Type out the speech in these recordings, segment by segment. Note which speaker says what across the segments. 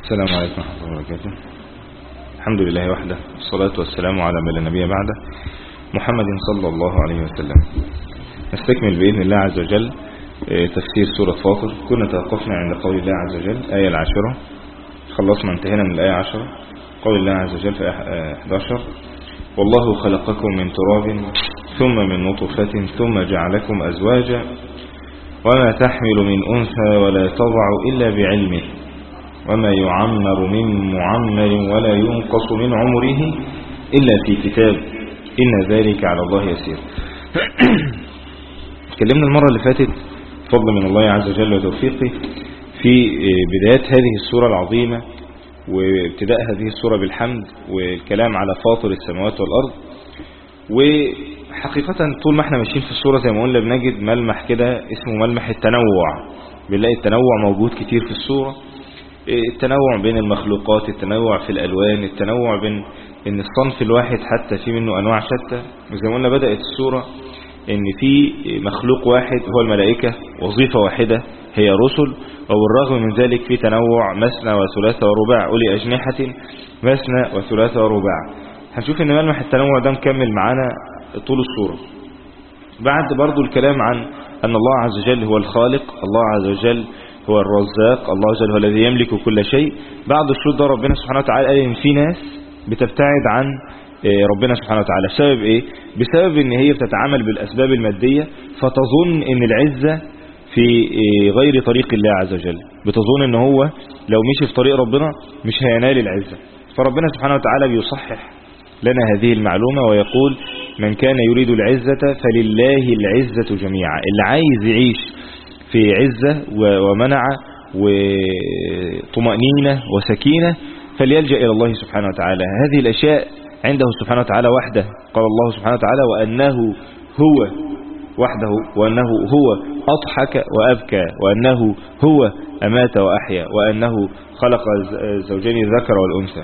Speaker 1: السلام عليكم ورحمة الله وبركاته. الحمد لله وحده، والصلاة والسلام على من لا نبي بعده، محمد صلى الله عليه وسلم. نستكمل بإذن الله عز وجل تفسير سورة فاطر. كنا توقفنا عند قول الله عز وجل آية 10، خلصنا انتهينا من الآية 10. قول الله عز وجل في 11: والله خلقكم من تراب ثم من نطفة ثم جعلكم أزواجا وما تحمل من أنثى ولا تضع إلا بعلمه وما يعمر من معمر ولا ينقص من عمره إلا في كتاب إن ذلك على الله يسير. تكلمنا المرة اللي فاتت فضل من الله عز وجل وتوفيقه في بدايات هذه السورة العظيمة، وابتداء هذه السورة بالحمد والكلام على فاطر السماوات والأرض. وحقيقة طول ما احنا ماشيين في السورة زي ما قلنا بنجد ملمح كده اسمه ملمح التنوع. بنلاقي التنوع موجود كتير في السورة، التنوع بين المخلوقات، التنوع في الألوان، التنوع بين ان الصنف الواحد حتى في منه أنواع شتى. وزي ما قلنا بدأت السورة ان في مخلوق واحد هو الملائكة، وظيفة واحدة هي رسل، وبالرغم من ذلك في تنوع مثنى وثلاث ورباع، أولي أجنحة مثنى وثلاث ورباع. هنشوف ان ملمح التنوع ده مكمل معانا طول السورة. بعد برضو الكلام عن أن الله عز وجل هو الخالق، الله عز وجل هو الرزاق، الله عز وجل هو الذي يملك كل شيء. بعد الشروط ده ربنا سبحانه وتعالى قال ان في ناس بتبتعد عن ربنا سبحانه وتعالى. بسبب ايه؟ بسبب ان هي بتتعامل بالاسباب المادية، فتظن ان العزة في غير طريق الله عز وجل، بتظن ان هو لو مشي في طريق ربنا مش هينال العزة. فربنا سبحانه وتعالى بيصحح لنا هذه المعلومة ويقول: من كان يريد العزة فلله العزة جميعا. اللي عايز يعيش في عزة ومنعة وطمأنينة وسكينة فليلجأ إلى الله سبحانه وتعالى. هذه الأشياء عنده سبحانه وتعالى وحده. قال الله سبحانه وتعالى: وأنه هو وحده، وأنه هو أضحك وأبكى، وأنه هو أمات وأحيا، وأنه خلق زوجين الذكر والأنثى.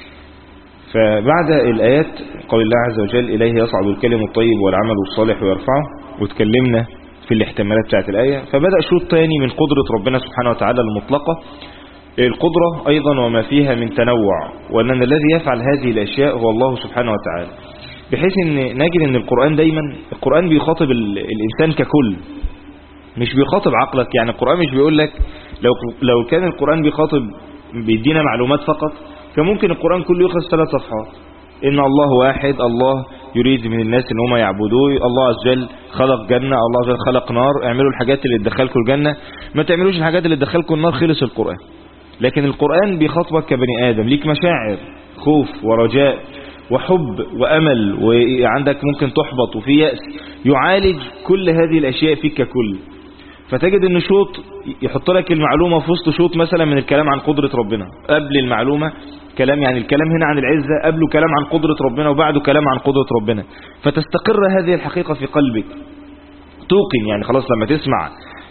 Speaker 1: فبعد الآيات قول الله عز وجل: إليه يصعد الكلم الطيب والعمل الصالح ويرفعه، وتكلمنا في الاحتمالات بتاعت الآية. فبدأ شوط تاني من قدرة ربنا سبحانه وتعالى المطلقة، القدرة أيضا وما فيها من تنوع، وأن الذي يفعل هذه الأشياء هو الله سبحانه وتعالى. بحيث أن نجد أن القرآن دايما القرآن بيخاطب الإنسان ككل، مش بيخاطب عقلك. يعني القرآن مش بيقول لك لو كان القرآن بيخاطب بيدينا معلومات فقط، فممكن القرآن كله يخلص 3 صفحات: إن الله واحد، الله يريد من الناس ان هم يعبدوه، الله عز وجل خلق جنة، الله عز وجل خلق نار، اعملوا الحاجات اللي تدخلكم الجنة، ما تعملوش الحاجات اللي تدخلكم النار. خلص القرآن. لكن القرآن بيخاطبك كبني آدم، ليك مشاعر خوف ورجاء وحب وأمل، وعندك ممكن تحبط وفي يأس، يعالج كل هذه الأشياء فيك ككل. فتجد ان شوط يحط لك المعلومة في وسط شوط مثلا من الكلام عن قدرة ربنا، قبل المعلومة كلام، يعني الكلام هنا عن العزة، قبله كلام عن قدرة ربنا، وبعده كلام عن قدرة ربنا. فتستقر هذه الحقيقة في قلبك، توقن. يعني خلاص لما تسمع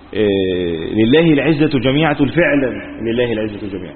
Speaker 1: لله العزة جميعا فعلا لله العزة جميعا.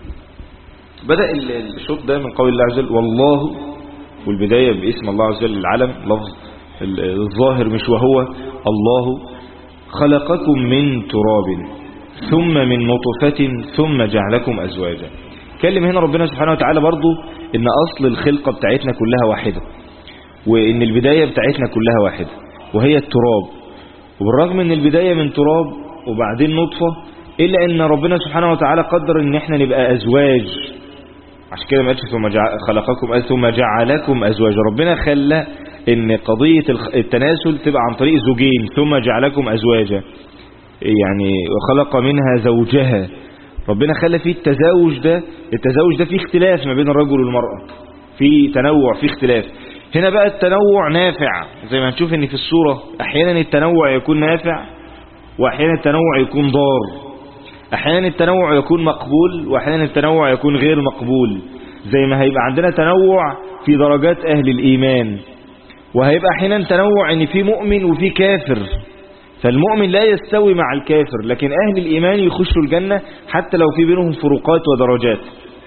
Speaker 1: بدأ الشوط ده من قول الله عز وجل والله، والبداية باسم الله عز وجل، العلم لفظ الظاهر مش وهو. الله خلقكم من تراب ثم من نطفة ثم جعلكم أزواجا. كلم هنا ربنا سبحانه وتعالى برضو ان اصل الخلقة بتاعتنا كلها واحدة، وان البداية بتاعتنا كلها واحدة وهي التراب. وبالرغم ان البداية من تراب وبعدين نطفة، الا ان ربنا سبحانه وتعالى قدر ان احنا نبقى ازواج. عشان كده ما قالش ثم خلقكم ثم جعلكم ازواجا. ربنا خلى ان قضية التناسل تبقى عن طريق زوجين، ثم جعلكم ازواجا، يعني وخلق منها زوجها. ربنا خلى فيه التزاوج ده فيه اختلاف ما بين الرجل والمرأة، فيه تنوع، فيه اختلاف. هنا بقى التنوع نافع، زي ما هنشوف ان في السورة احيانا التنوع يكون نافع، واحيانا التنوع يكون ضار، احيانا التنوع يكون مقبول، واحيانا التنوع يكون غير مقبول. زي ما هيبقى عندنا تنوع في درجات اهل الايمان، وهيبقى احيانا تنوع ان في مؤمن وفي كافر، فالمؤمن لا يستوي مع الكافر، لكن أهل الإيمان يخشوا الجنة حتى لو في بينهم فروقات ودرجات.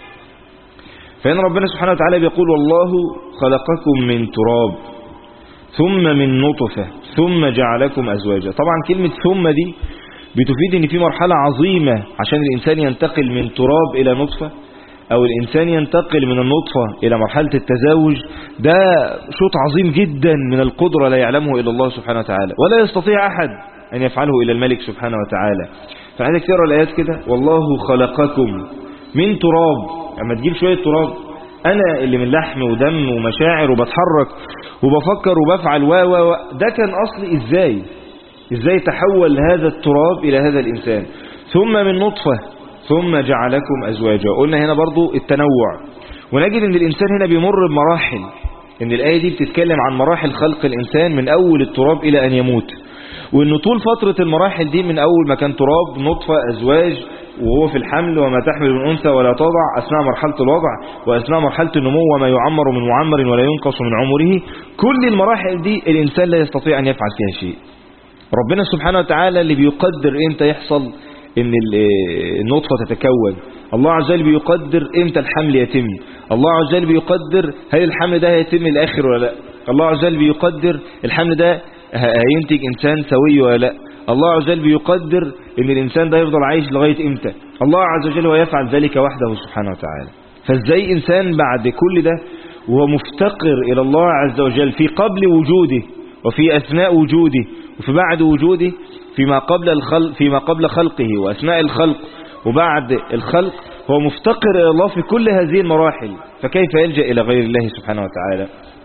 Speaker 1: فإن ربنا سبحانه وتعالى بيقول والله خلقكم من تراب ثم من نطفة ثم جعلكم أزواجا. طبعا كلمة ثم دي بتفيد ان في مرحلة عظيمة عشان الانسان ينتقل من تراب الى نطفة، او الانسان ينتقل من النطفة الى مرحلة التزاوج. ده شوط عظيم جدا من القدرة لا يعلمه الا الله سبحانه وتعالى، ولا يستطيع احد ان يفعله الا الملك سبحانه وتعالى. فعندك تقرأ الايات كده، والله خلقكم من تراب. اما تجيب شوية تراب، انا اللي من لحم ودم ومشاعر وبتحرك وبفكر وبفعل ده كان اصلي ازاي تحول هذا التراب الى هذا الانسان؟ ثم من نطفة ثم جعلكم ازواجا. قلنا هنا برضو التنوع، ونجد ان الانسان هنا بيمر بمراحل، ان الايه دي بتتكلم عن مراحل خلق الانسان من اول التراب الى ان يموت، وان طول فترة المراحل دي من اول ما كان تراب، نطفة، ازواج، وهو في الحمل، وما تحمل من أنثى ولا تضع، أثناء مرحلة الوضع، وأثناء مرحلة النمو، وما يعمر من معمر ولا ينقص من عمره. كل المراحل دي الإنسان لا يستطيع أن يفعل فيها شيء. ربنا سبحانه وتعالى اللي بيقدر إمتى يحصل إن النطفة تتكون، الله عز وجل بيقدر إمتى الحمل يتم، الله عز وجل بيقدر هل الحمل ده هيتم الآخر ولا لا، الله عز وجل بيقدر الحمل ده هينتج إنسان سوي ولا لا، الله عز وجل بيقدر ان الانسان ده يفضل عايش لغاية امتى. الله عز وجل ويفعل ذلك وحده سبحانه وتعالى. فازاي انسان بعد كل ده وهو مفتقر الى الله عز وجل في قبل وجوده وفي اثناء وجوده وفي بعد وجوده، فيما قبل خلقه واثناء الخلق وبعد الخلق، هو مفتقر الى الله في كل هذه المراحل، فكيف يلجأ الى غير الله سبحانه وتعالى؟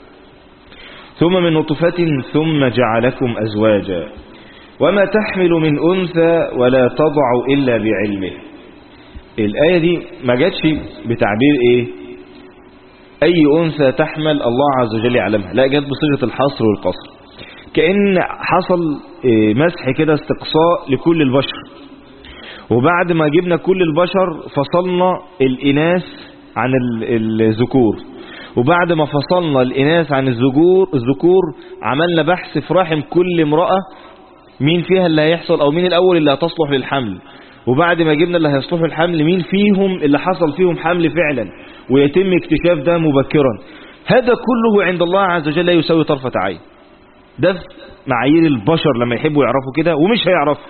Speaker 1: ثم من نطفة ثم جعلكم ازواجا وما تحمل من أنثى ولا تضع إلا بعلمه. الآية دي ما جاتش بتعبير إيه أي أنثى تحمل الله عز وجل يعلمها، لا، جات بصيغة الحصر والقصر، كأن حصل مسح كده، استقصاء لكل البشر، وبعد ما جبنا كل البشر فصلنا الإناث عن الذكور، وبعد ما فصلنا الإناث عن الذكور عملنا بحث في رحم كل امرأة مين فيها اللي هيحصل، او مين الاول اللي هتصلح للحمل، وبعد ما جبنا اللي هيصلح الحمل مين فيهم اللي حصل فيهم حمل فعلا، ويتم اكتشاف ده مبكرا. هذا كله عند الله عز وجل لا يساوي طرفة عين. ده معايير البشر لما يحبوا يعرفوا كده ومش هيعرفوا.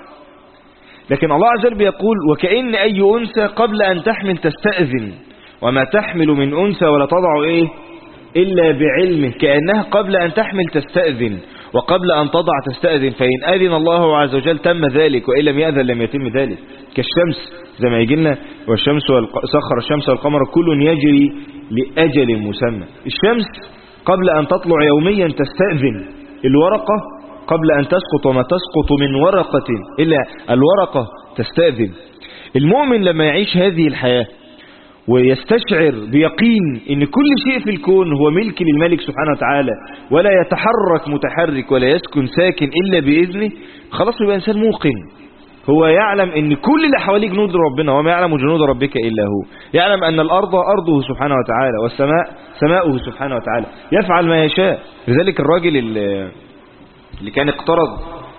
Speaker 1: لكن الله عز وجل بيقول وكأن اي انثى قبل ان تحمل تستأذن، وما تحمل من انثى ولا تضع ايه الا بعلمه، كأنها قبل ان تحمل تستأذن وقبل أن تضع تستأذن، فإن أذن الله عز وجل تم ذلك، وإن لم يأذن لم يتم ذلك. كالشمس زي ما يجينا، والشمس سخر الشمس والقمر كل يجري لأجل مسمى. الشمس قبل أن تطلع يوميا تستأذن، الورقة قبل أن تسقط، وما تسقط من ورقة إلا الورقة تستأذن. المؤمن لما يعيش هذه الحياة ويستشعر بيقين ان كل شيء في الكون هو ملك للملك سبحانه وتعالى، ولا يتحرك متحرك ولا يسكن ساكن إلا بإذنه، خلاص يبقى إنسان موقن. هو يعلم ان كل اللي حواليه جنود ربنا، وما يعلم جنود ربك إلا هو. يعلم أن الأرض أرضه سبحانه وتعالى، والسماء سماؤه سبحانه وتعالى، يفعل ما يشاء. لذلك الراجل اللي كان اقترض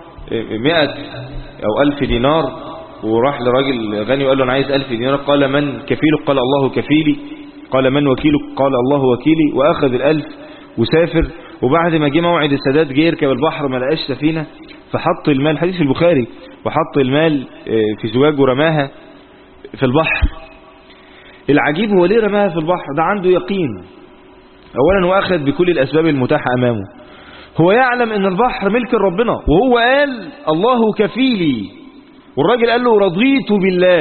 Speaker 1: 100 أو 1000 دينار وراح لراجل غني وقال له أنا عايز 1000 دينار، قال من كفيلك؟ قال الله كفيلي. قال من وكيلك؟ قال الله وكيلي. وأخذ 1000 وسافر، وبعد ما جه موعد السداد جه يركب البحر ما لقاش سفينة، فحط المال، حديث في البخاري، وحط المال في زواج ورماها في البحر. العجيب هو ليه رماها في البحر؟ ده عنده يقين. أولا هو أخذ بكل الأسباب المتاحة أمامه، هو يعلم أن البحر ملك ربنا، وهو قال الله كفيلي، والراجل قال له رضيت بالله،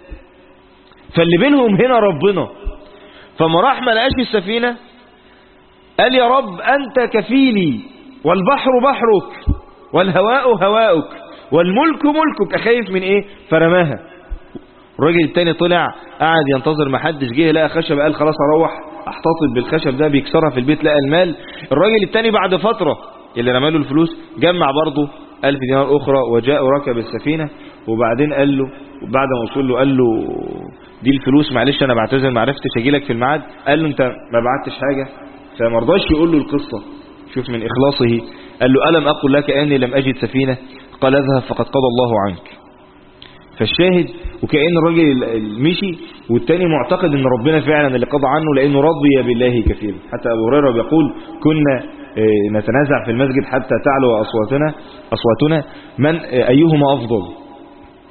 Speaker 1: فاللي بينهم هنا ربنا. فما راح ما لقاش السفينة قال يا رب أنت كفيلي، والبحر بحرك، والهواء هواؤك، والملك ملكك، أخايف من إيه؟ فرماها. الراجل التاني طلع قاعد ينتظر، ما حدش جه، لقى خشب قال خلاص اروح احتفظ بالخشب ده، بيكسرها في البيت، لقى المال. الراجل التاني بعد فترة اللي رماله الفلوس جمع برضه 1000 دينار أخرى، وجاء وركب السفينة. وبعدين قال له بعد ما وصل له قال له دي الفلوس، معلش أنا بعتذر ما عرفتش أجي لك في الميعاد. قال له أنت ما بعتش حاجة، فما رضاش يقول له القصة. شوف من إخلاصه، قال له ألم أقل لك أني لم أجد سفينة؟ قال اذهب فقد قضى الله عنك. فالشاهد وكأن الراجل مشي، والتاني معتقد ان ربنا فعلا اللي قضى عنه، لأنه رضي بالله كثيرا. حتى أبو هريرة بيقول كنا نتنازع في المسجد حتى تعلو أصواتنا من أيهما أفضل،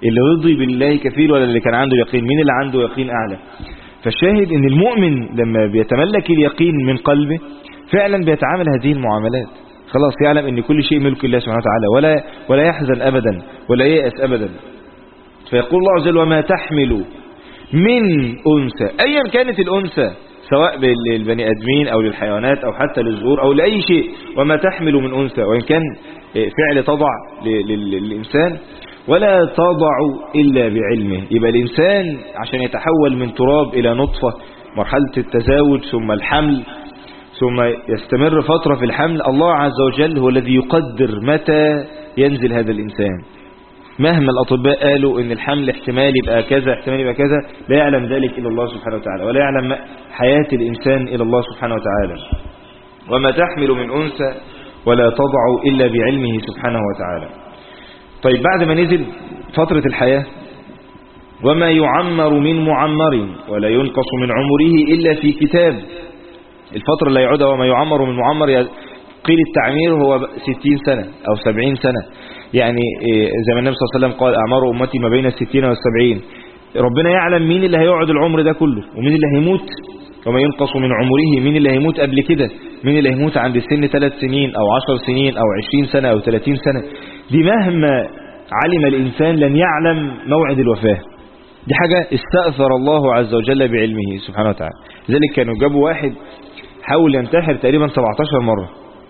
Speaker 1: اللي رضي بالله كفيل ولا اللي كان عنده يقين؟ مين اللي عنده يقين أعلى؟ فالشاهد ان المؤمن لما بيتملك اليقين من قلبه فعلا بيتعامل هذه المعاملات، خلاص يعلم ان كل شيء ملك الله سبحانه وتعالى، ولا يحزن أبدا ولا ييأس أبدا. فيقول الله عز وجل: وما تحمل من أنثى، أيا كانت الأنثى، سواء للبني آدمين أو للحيوانات أو حتى للزهور أو لأي شيء، وما تحمل من أنثى، وإن كان فعل تضع للإنسان، ولا تضع إلا بعلمه. يبقى الإنسان عشان يتحول من تراب إلى نطفة، مرحلة التزاوج ثم الحمل ثم يستمر فترة في الحمل، الله عز وجل هو الذي يقدر متى ينزل هذا الإنسان. مهما الأطباء قالوا إن الحمل احتمال يبقى كذا احتمال يبقى كذا، لا يعلم ذلك إلا الله سبحانه وتعالى، ولا يعلم حياة الإنسان إلا الله سبحانه وتعالى. وما تحمل من أنثى ولا تضع إلا بعلمه سبحانه وتعالى. طيب بعد ما نزل فترة الحياة: وما يعمر من معمر ولا ينقص من عمره إلا في كتاب. الفترة اللي يعودها وما يعمر من معمر، قيل التعمير هو 60 سنة أو 70 سنة، يعني زي ما النبي صلى الله عليه وسلم قال: أعمار أمتي ما بين 60 و70. ربنا يعلم مين اللي هيقعد العمر ده كله ومين اللي هيموت. وما ينقص من عمره، مين اللي هيموت قبل كده، مين اللي هيموت عند سن 3 سنين أو 10 سنين أو 20 سنة أو 30 سنة. دي مهما علم الإنسان لن يعلم موعد الوفاة. دي حاجة استأثر الله عز وجل بعلمه سبحانه وتعالى. لذلك كانوا جابوا واحد حاول ينتحر تقريبا 17 مرة،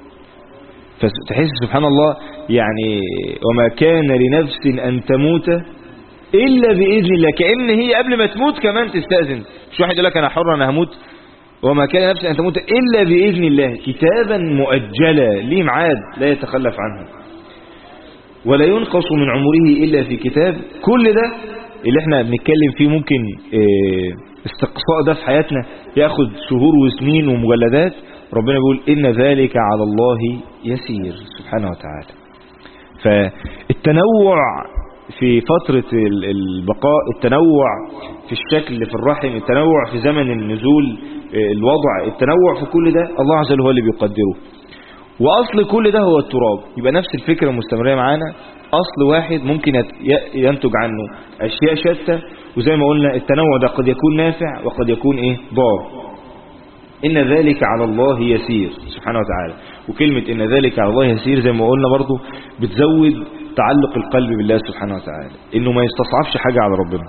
Speaker 1: فتحس سبحان الله يعني: وما كان لنفس أن تموت إلا بإذن الله. كأن هي قبل ما تموت كمان تستأذن، مش واحد يقول لك أنا حر أنا هموت. وما كان لنفس أن تموت إلا بإذن الله، كتابا مؤجلا ليه ميعاد لا يتخلف عنه. ولا ينقص من عمره إلا في كتاب. كل ده اللي احنا بنتكلم فيه ممكن استقصاء ده في حياتنا ياخد شهور وسنين ومجلدات. ربنا بيقول: إن ذلك على الله يسير سبحانه وتعالى. فالتنوع في فترة البقاء، التنوع في الشكل في الرحم، التنوع في زمن النزول، الوضع، التنوع في كل ده الله عز وجل هو اللي بيقدره. وأصل كل ده هو التراب. يبقى نفس الفكرة مستمرة معانا، أصل واحد ممكن ينتج عنه أشياء شتى. وزي ما قلنا التنوع ده قد يكون نافع وقد يكون ضار. إن ذلك على الله يسير سبحانه وتعالى. وكلمة إن ذلك على الله يسير زي ما قلنا برضو بتزود تعلق القلب بالله سبحانه وتعالى، إنه ما يستصعبش حاجة على ربنا.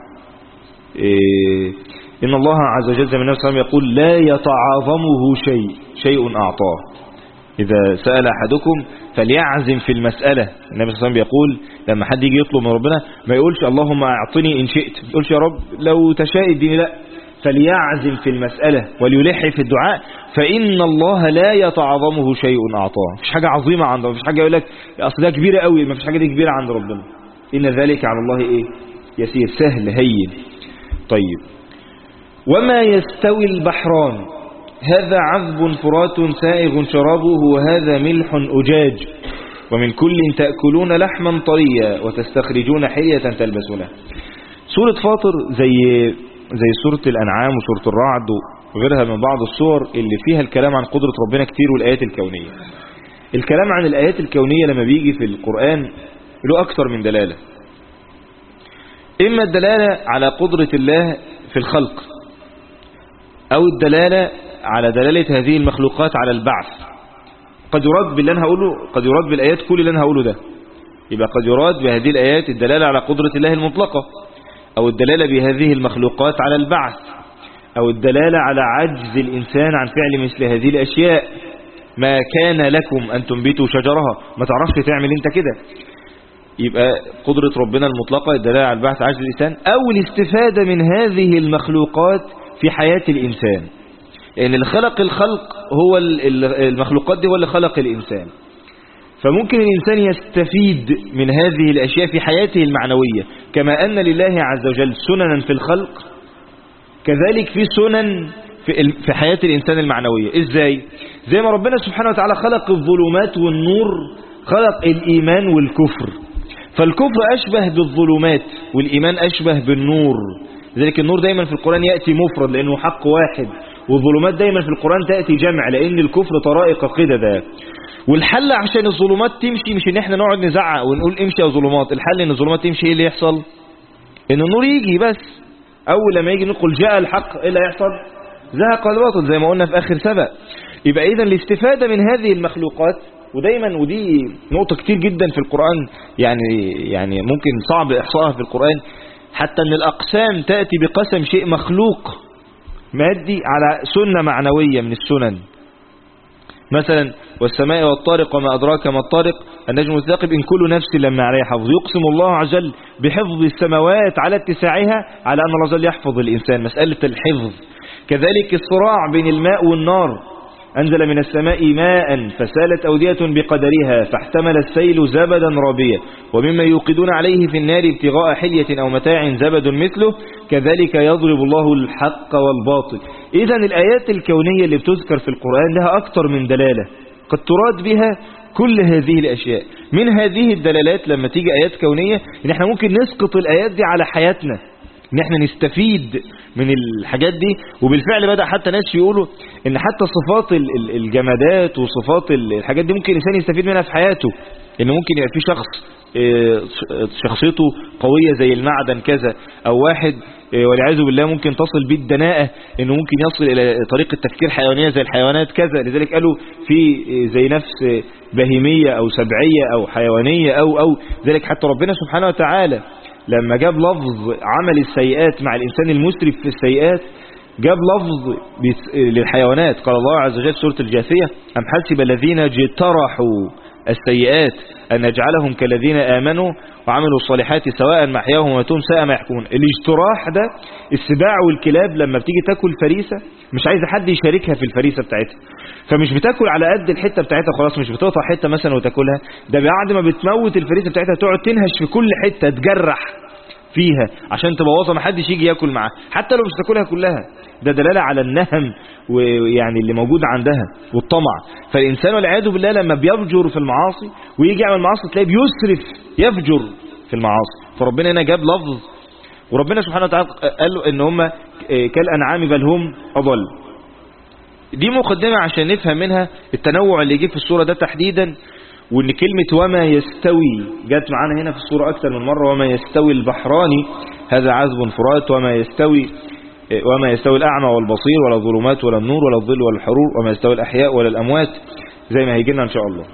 Speaker 1: إن الله عز وجل زي ما النبي صلى الله عليه وسلم يقول: لا يتعاظمه شيء أعطاه. إذا سأل أحدكم فليعزم في المسألة. النبي صلى الله عليه وسلم بيقول لما حد يجي يطلب من ربنا ما يقولش اللهم أعطني إن شئت، ما يقولش يا رب لو تشاء اديني، لا، فليعزم في المسألة وليلح في الدعاء، فإن الله لا يتعاظمه شيء أعطاه. مفيش حاجة عظيمة عنده، مفيش حاجة يقول لك أصل ده كبيرة قوي، مفيش حاجة دي كبيرة عند ربنا. إن ذلك على الله يسير، سهل هين. طيب: وما يستوي البحران هذا عذب فرات سائغ شرابه وهذا ملح أجاج ومن كل تأكلون لحما طريا وتستخرجون حلية تلبسونها. سورة فاطر زي سورة الأنعام وسورة الرعد وغيرها من بعض السور اللي فيها الكلام عن قدرة ربنا كتير والآيات الكونية. الكلام عن الآيات الكونية لما بيجي في القرآن له أكثر من دلالة. إما الدلالة على قدرة الله في الخلق، أو الدلالة على دلالة هذه المخلوقات على البعث. قد يراد باللي أنا هقوله، قد يراد بالآيات كل اللي أنا هقوله ده. يبقى قد يراد بهذه الآيات الدلالة على قدرة الله المطلقة، أو الدلالة بهذه المخلوقات على البعث، أو الدلالة على عجز الإنسان عن فعل مثل هذه الأشياء. ما كان لكم أن تنبتوا شجرها، ما تعرفش تعمل أنت كده. يبقى قدرة ربنا المطلقة الدلالة على البعث، عجز الإنسان، أو الاستفادة من هذه المخلوقات في حياة الإنسان. لأن اللي خلق الخلق هو المخلوقات دي، هو اللي خلق الإنسان. فممكن الإنسان يستفيد من هذه الأشياء في حياته المعنوية. كما أن لله عز وجل سننا في الخلق، كذلك في سنن في حياة الإنسان المعنوية. إزاي؟ زي ما ربنا سبحانه وتعالى خلق الظلمات والنور، خلق الإيمان والكفر. فالكفر أشبه بالظلمات والإيمان أشبه بالنور. لذلك النور دايما في القرآن يأتي مفرد لأنه حق واحد، والظلمات دايما في القرآن تأتي جمع لأن الكفر طرائق قددا. والحل عشان الظلمات تمشي مش ان احنا نقعد نزعق ونقول امشي يا ظلمات، الحل ان الظلمات تمشي. ايه اللي يحصل؟ ان النور يجي، بس اول لما يجي نقول جاء الحق ايه اللي هيحصل؟ زهق الباطل زي ما قلنا في اخر سبق. يبقى اذا الاستفادة من هذه المخلوقات، ودايما ودي نقطة كتير جدا في القرآن، يعني ممكن صعب احصائها في القرآن، حتى ان الاقسام تأتي بقسم شيء مخلوق مادي على سنة معنوية من السنن. مثلا والسماء والطارق وما أدراك ما الطارق النجم الثاقب إن كل نفس لما عليها حفظ. يقسم الله عز وجل بحفظ السماوات على اتساعها على أن الله عز وجل يحفظ الإنسان، مسألة الحفظ. كذلك الصراع بين الماء والنار، أنزل من السماء ماء فسالت أودية بقدرها فاحتمل السيل زبدا رابيا ومما يوقدون عليه في النار ابتغاء حلية أو متاع زبد مثله كذلك يضرب الله الحق والباطل. إذن الآيات الكونية اللي بتذكر في القرآن لها أكثر من دلالة قد تراد بها كل هذه الأشياء. من هذه الدلالات لما تيجي آيات كونية إن احنا ممكن نسقط الآيات دي على حياتنا، ان احنا نستفيد من الحاجات دي. وبالفعل بدأ حتى ناس يقولوا ان حتى صفات الجمادات وصفات الحاجات دي ممكن الانسان يستفيد منها في حياته. ان ممكن يبقى في شخص شخصيته قوية زي المعدن كذا، او واحد والعياذ بالله ممكن تصل به الدناءة انه ممكن يصل الى طريقة تفكير حيوانية زي الحيوانات كذا. لذلك قالوا في زي نفس بهيمية او سبعية او حيوانية او ذلك. حتى ربنا سبحانه وتعالى لما جاب لفظ عمل السيئات مع الإنسان المسرف في السيئات جاب لفظ للحيوانات. قال الله عز وجل في سورة الجاثية أم حسب الذين اجترحوا السيئات أن نجعلهم كالذين آمنوا وعملوا الصالحات سواء محياهم وماتهم ساء ما يحكمون. الاجتراح ده السباع والكلاب لما بتيجي تاكل فريسة مش عايزة حد يشاركها في الفريسة بتاعتها، فمش بتاكل على قد الحتة بتاعتها خلاص، مش بتقطع حتة مثلا وتاكلها، ده بعد ما بتموت الفريسة بتاعتها تقعد تنهش في كل حتة تجرح فيها عشان تبوظها ما حدش يجي ياكل معاها حتى لو مش تاكلها كلها. ده دلالة على النهم ويعني اللي موجود عندها والطمع. فالإنسان والعياذ بالله لما بيفجر في المعاصي ويجي يعمل معاصي تلاقيه بيسرف يفجر في المعاصي. فربنا هنا جاب لفظ، وربنا سبحانه وتعالى قال له ان هم كالأنعام بل هم أضل. دي مقدمة عشان نفهم منها التنوع اللي جه في السورة ده تحديدا، وان كلمة وما يستوي جت معانا هنا في السورة اكثر من مرة. وما يستوي البحران هذا عذب فرات وما يستوي الأعمى والبصير ولا الظلمات ولا النور ولا الظل ولا الحرور وما يستوي الأحياء ولا الأموات زي ما هيجينا إن شاء الله.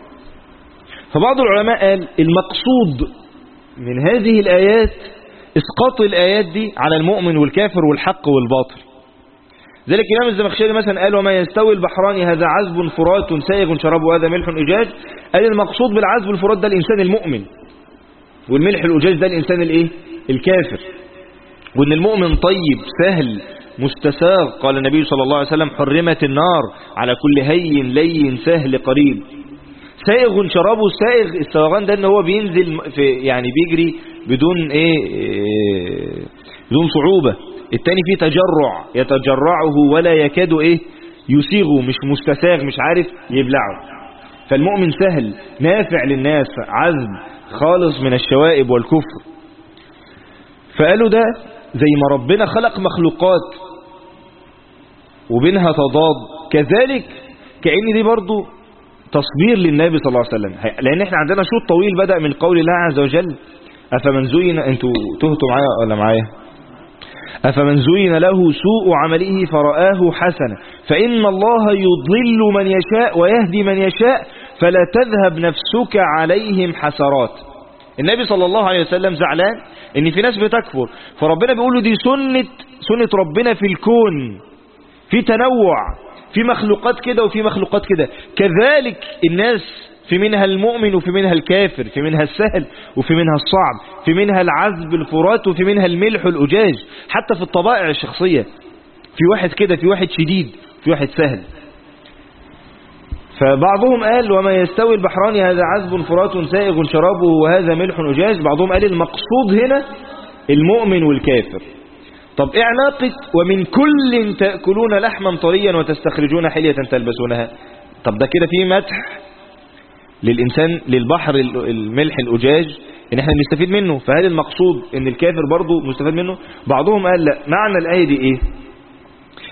Speaker 1: فبعض العلماء قال المقصود من هذه الآيات اسقاط الآيات دي على المؤمن والكافر والحق والباطل. ذلك الإمام الزمخشري مثلا قال وما يستوي البحران هذا عذب فرات سائغ شرابه وهذا ملح أجاج. قال المقصود بالعذب الفرات ده الإنسان المؤمن، والملح الأجاج ده الإنسان الإيه؟ الكافر. وأن المؤمن طيب سهل مستساغ. قال النبي صلى الله عليه وسلم حرمت النار على كل هين لين سهل قريب. سائغ شرابه، سائغ السوغان ده ان هو بينزل في يعني بيجري بدون بدون صعوبة. التاني فيه تجرع يتجرعه ولا يكاد يسيغه، مش مستساغ مش عارف يبلعه. فالمؤمن سهل نافع للناس عذب خالص من الشوائب والكفر. فقالوا ده زي ما ربنا خلق مخلوقات وبينها تضاد، كذلك كأن دي برضو تصبير للنبي صلى الله عليه وسلم. لأن احنا عندنا شوط طويل بدأ من قول الله عز وجل أفمن زين، انتوا تهتوا معايا ولا معايا؟ أفمن زين له سوء عمله فرآه حسنا فإن الله يضل من يشاء ويهدي من يشاء فلا تذهب نفسك عليهم حسرات. النبي صلى الله عليه وسلم زعلان ان في ناس بتكفر، فربنا بيقول له دي سنة ربنا في الكون، في تنوع، في مخلوقات كده وفي مخلوقات كده. كذلك الناس في منها المؤمن وفي منها الكافر، في منها السهل وفي منها الصعب، في منها العذب الفرات وفي منها الملح الأجاج. حتى في الطبائع الشخصية في واحد كده، في واحد شديد، في واحد سهل. فبعضهم قال وما يستوي البحران هذا عذب فرات سائغ شرابه وهذا ملح أجاج. بعضهم قال المقصود هنا المؤمن والكافر. طب ايه علاقة ومن كل تأكلون لحما طريا وتستخرجون حلية تلبسونها؟ طب ده كده فيه مدح للإنسان للبحر الملح الأجاج ان احنا نستفيد منه، فهل المقصود ان الكافر برضو مستفيد منه؟ بعضهم قال لا، معنى الآية دي ايه؟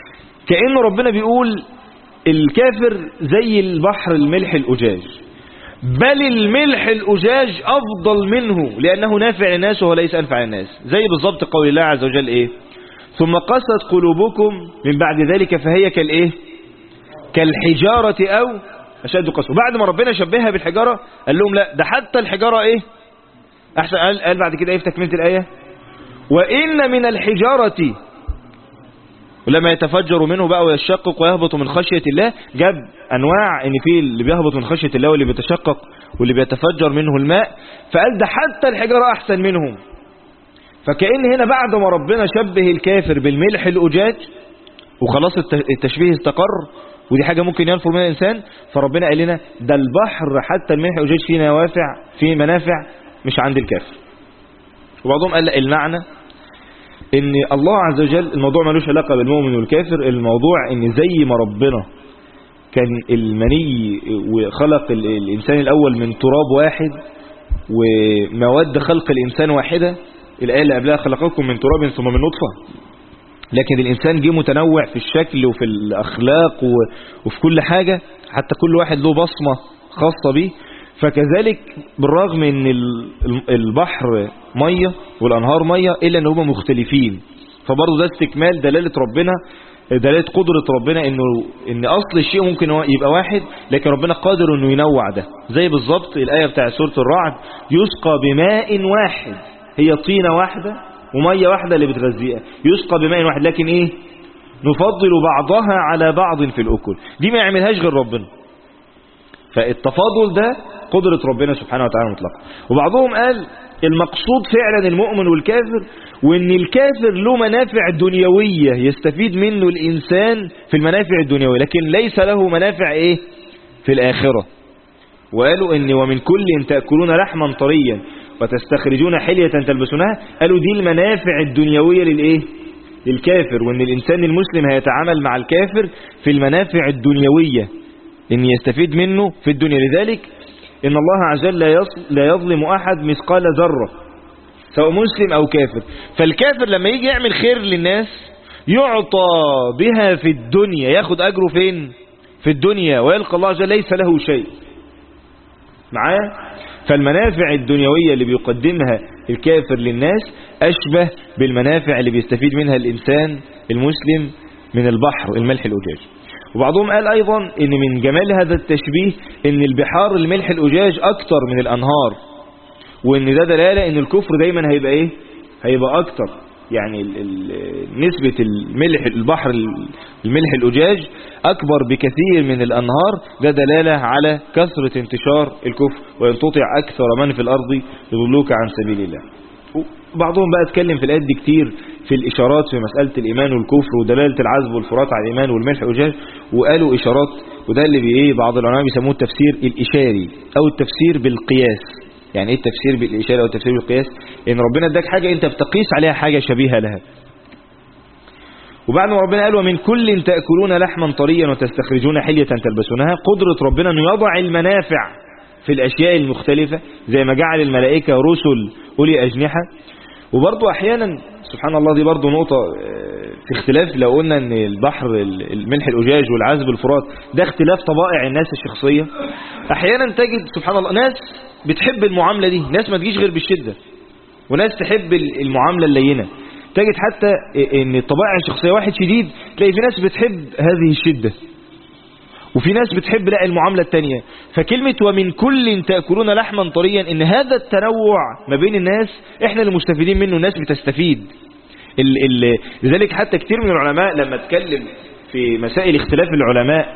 Speaker 1: كأن ربنا بيقول الكافر زي البحر الملح الأجاج، بل الملح الأجاج أفضل منه لأنه نافع للناس وهو ليس أنفع للناس. زي بالضبط قول الله عز وجل إيه؟ ثم قست قلوبكم من بعد ذلك فهي كالإيه؟ كالحجارة أو أشد قسوة. بعد ما ربنا شبهها بالحجارة قال لهم لا، ده حتى الحجارة إيه؟ أحسن. قال بعد كده إيه في تكملة الآية؟ وإن من الحجارة ولما يتفجر منه بقى ويشقق ويهبط من خشية الله. جاب أنواع إن في اللي بيهبط من خشية الله واللي بيتشقق واللي بيتفجر منه الماء، فقال ده حتى الحجارة أحسن منهم. فكأن هنا بعد ما ربنا شبه الكافر بالملح الأجاج وخلاص التشبيه استقر، ودي حاجة ممكن ينفر منها الإنسان، فربنا قال لنا ده البحر حتى الملح الأجاج فيه منافع مش عند الكافر. وبعضهم قال لا، المعنى ان الله عز وجل الموضوع ملوش علاقة بالمؤمن والكافر، الموضوع ان زي ما ربنا كان المني وخلق الانسان الاول من تراب واحد ومواد خلق الانسان واحدة، الآية اللي قبلها خلقكم من تراب ثم من نطفة، لكن الانسان جه متنوع في الشكل وفي الاخلاق وفي كل حاجة، حتى كل واحد له بصمة خاصة به. فكذلك بالرغم ان البحر مية والانهار مية الا ان هم مختلفين، فبرضه ده استكمال دلالة ربنا، دلالة قدرة ربنا ان اصل الشيء ممكن يبقى واحد لكن ربنا قادر انه ينوع ده. زي بالظبط الآية بتاع سورة الرعد يسقى بماء واحد، هي طينة واحدة ومية واحدة اللي بتغذيها، يسقى بماء واحد لكن ايه؟ نفضل بعضها على بعض في الأكل. دي ما يعملهاش غير ربنا. فالتفاضل ده قدرة ربنا سبحانه وتعالى مطلقا. وبعضهم قال المقصود فعلا المؤمن والكافر، وان الكافر له منافع دنيوية يستفيد منه الإنسان في المنافع الدنيوية، لكن ليس له منافع ايه في الآخرة. وقالوا ان ومن كل تأكلون لحما طريا وتستخرجون حلية تلبسونها، قالوا دي المنافع الدنيوية للايه؟ للكافر، وان الإنسان المسلم هيتعامل مع الكافر في المنافع الدنيوية ان يستفيد منه في الدنيا. لذلك ان الله عز وجل لا يظلم احد مثقال ذرة سواء مسلم او كافر. فالكافر لما يجي يعمل خير للناس يعطى بها في الدنيا، ياخد اجره فين؟ في الدنيا، ويلقى الله عز وجل ليس له شيء معاه. فالمنافع الدنيوية اللي بيقدمها الكافر للناس أشبه بالمنافع اللي بيستفيد منها الإنسان المسلم من البحر الملح الأجاج. وبعضهم قال أيضا إن من جمال هذا التشبيه إن البحار الملح الأجاج أكتر من الأنهار، وإن ده دلالة إن الكفر دايما هيبقى إيه؟ هيبقى أكتر. يعني نسبة البحر الملح الأجاج أكبر بكثير من الأنهار، ده دلالة على كثرة انتشار الكفر، وإن تطع أكثر من في الأرض يضلوك عن سبيل الله. بعضهم بقى اتكلم في الآيات دي كتير في الإشارات في مسألة الإيمان والكفر ودلالة العذب والفرات على الإيمان والملح والأجاج، وقالوا إشارات، وده اللي بعض العلماء بيسموه التفسير الإشاري أو التفسير بالقياس. يعني ايه التفسير بالإشارة أو التفسير بالقياس؟ إن ربنا اداك حاجة أنت بتقيس عليها حاجة شبيهة لها. وبعد ما ربنا قال ومن كل تأكلون لحما طريا وتستخرجون حلية تلبسونها، قدرة ربنا أن يضع المنافع في الأشياء المختلفة، زي ما جعل الملائكة رسل أولي أجنحة. وبرضو أحيانا سبحان الله، دي برضو نقطة في اختلاف، لو قلنا أن البحر الملح الأجاج والعذب الفرات ده اختلاف طبائع الناس الشخصية. أحيانا تجد سبحان الله ناس بتحب المعاملة دي، ناس ما تجيش غير بالشدة، وناس تحب المعاملة اللينة. تجد حتى ان الطبائع الشخصية واحد شديد تلاقي في ناس بتحب هذه الشدة، وفي ناس بتحب لا المعاملة التانية. فكلمة ومن كل تأكلون لحما طريا، ان هذا التنوع ما بين الناس احنا اللي مستفيدين منه، الناس بتستفيد. لذلك حتى كتير من العلماء لما اتكلم في مسائل اختلاف العلماء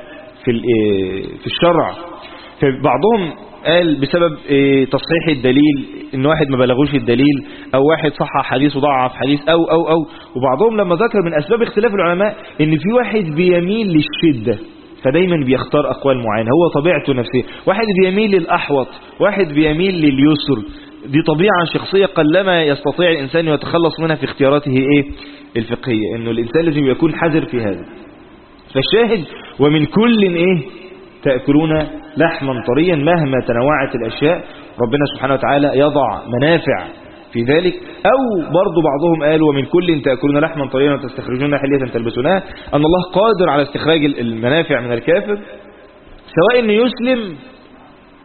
Speaker 1: في الشرع، فبعضهم قال بسبب تصحيح الدليل، ان واحد ما بلغوش الدليل، او واحد صحح حديث وضعف حديث، او وبعضهم لما ذكر من اسباب اختلاف العلماء ان في واحد بيميل للشدة فدايما بيختار اقوال معينة، هو طبيعته نفسه. واحد بيميل للاحوط، واحد بيميل لليسر، دي طبيعة شخصية قلما يستطيع الانسان يتخلص منها في اختياراته الفقهية، انه الانسان لازم يكون حذر في هذا. فالشاهد ومن كل تأكلون لحما طريا، مهما تنوعت الأشياء ربنا سبحانه وتعالى يضع منافع في ذلك. أو برضو بعضهم قال ومن كل تأكلون لحما طريا وتستخرجون حلية تلبسونها، أن الله قادر على استخراج المنافع من الكافر، سواء أنه يسلم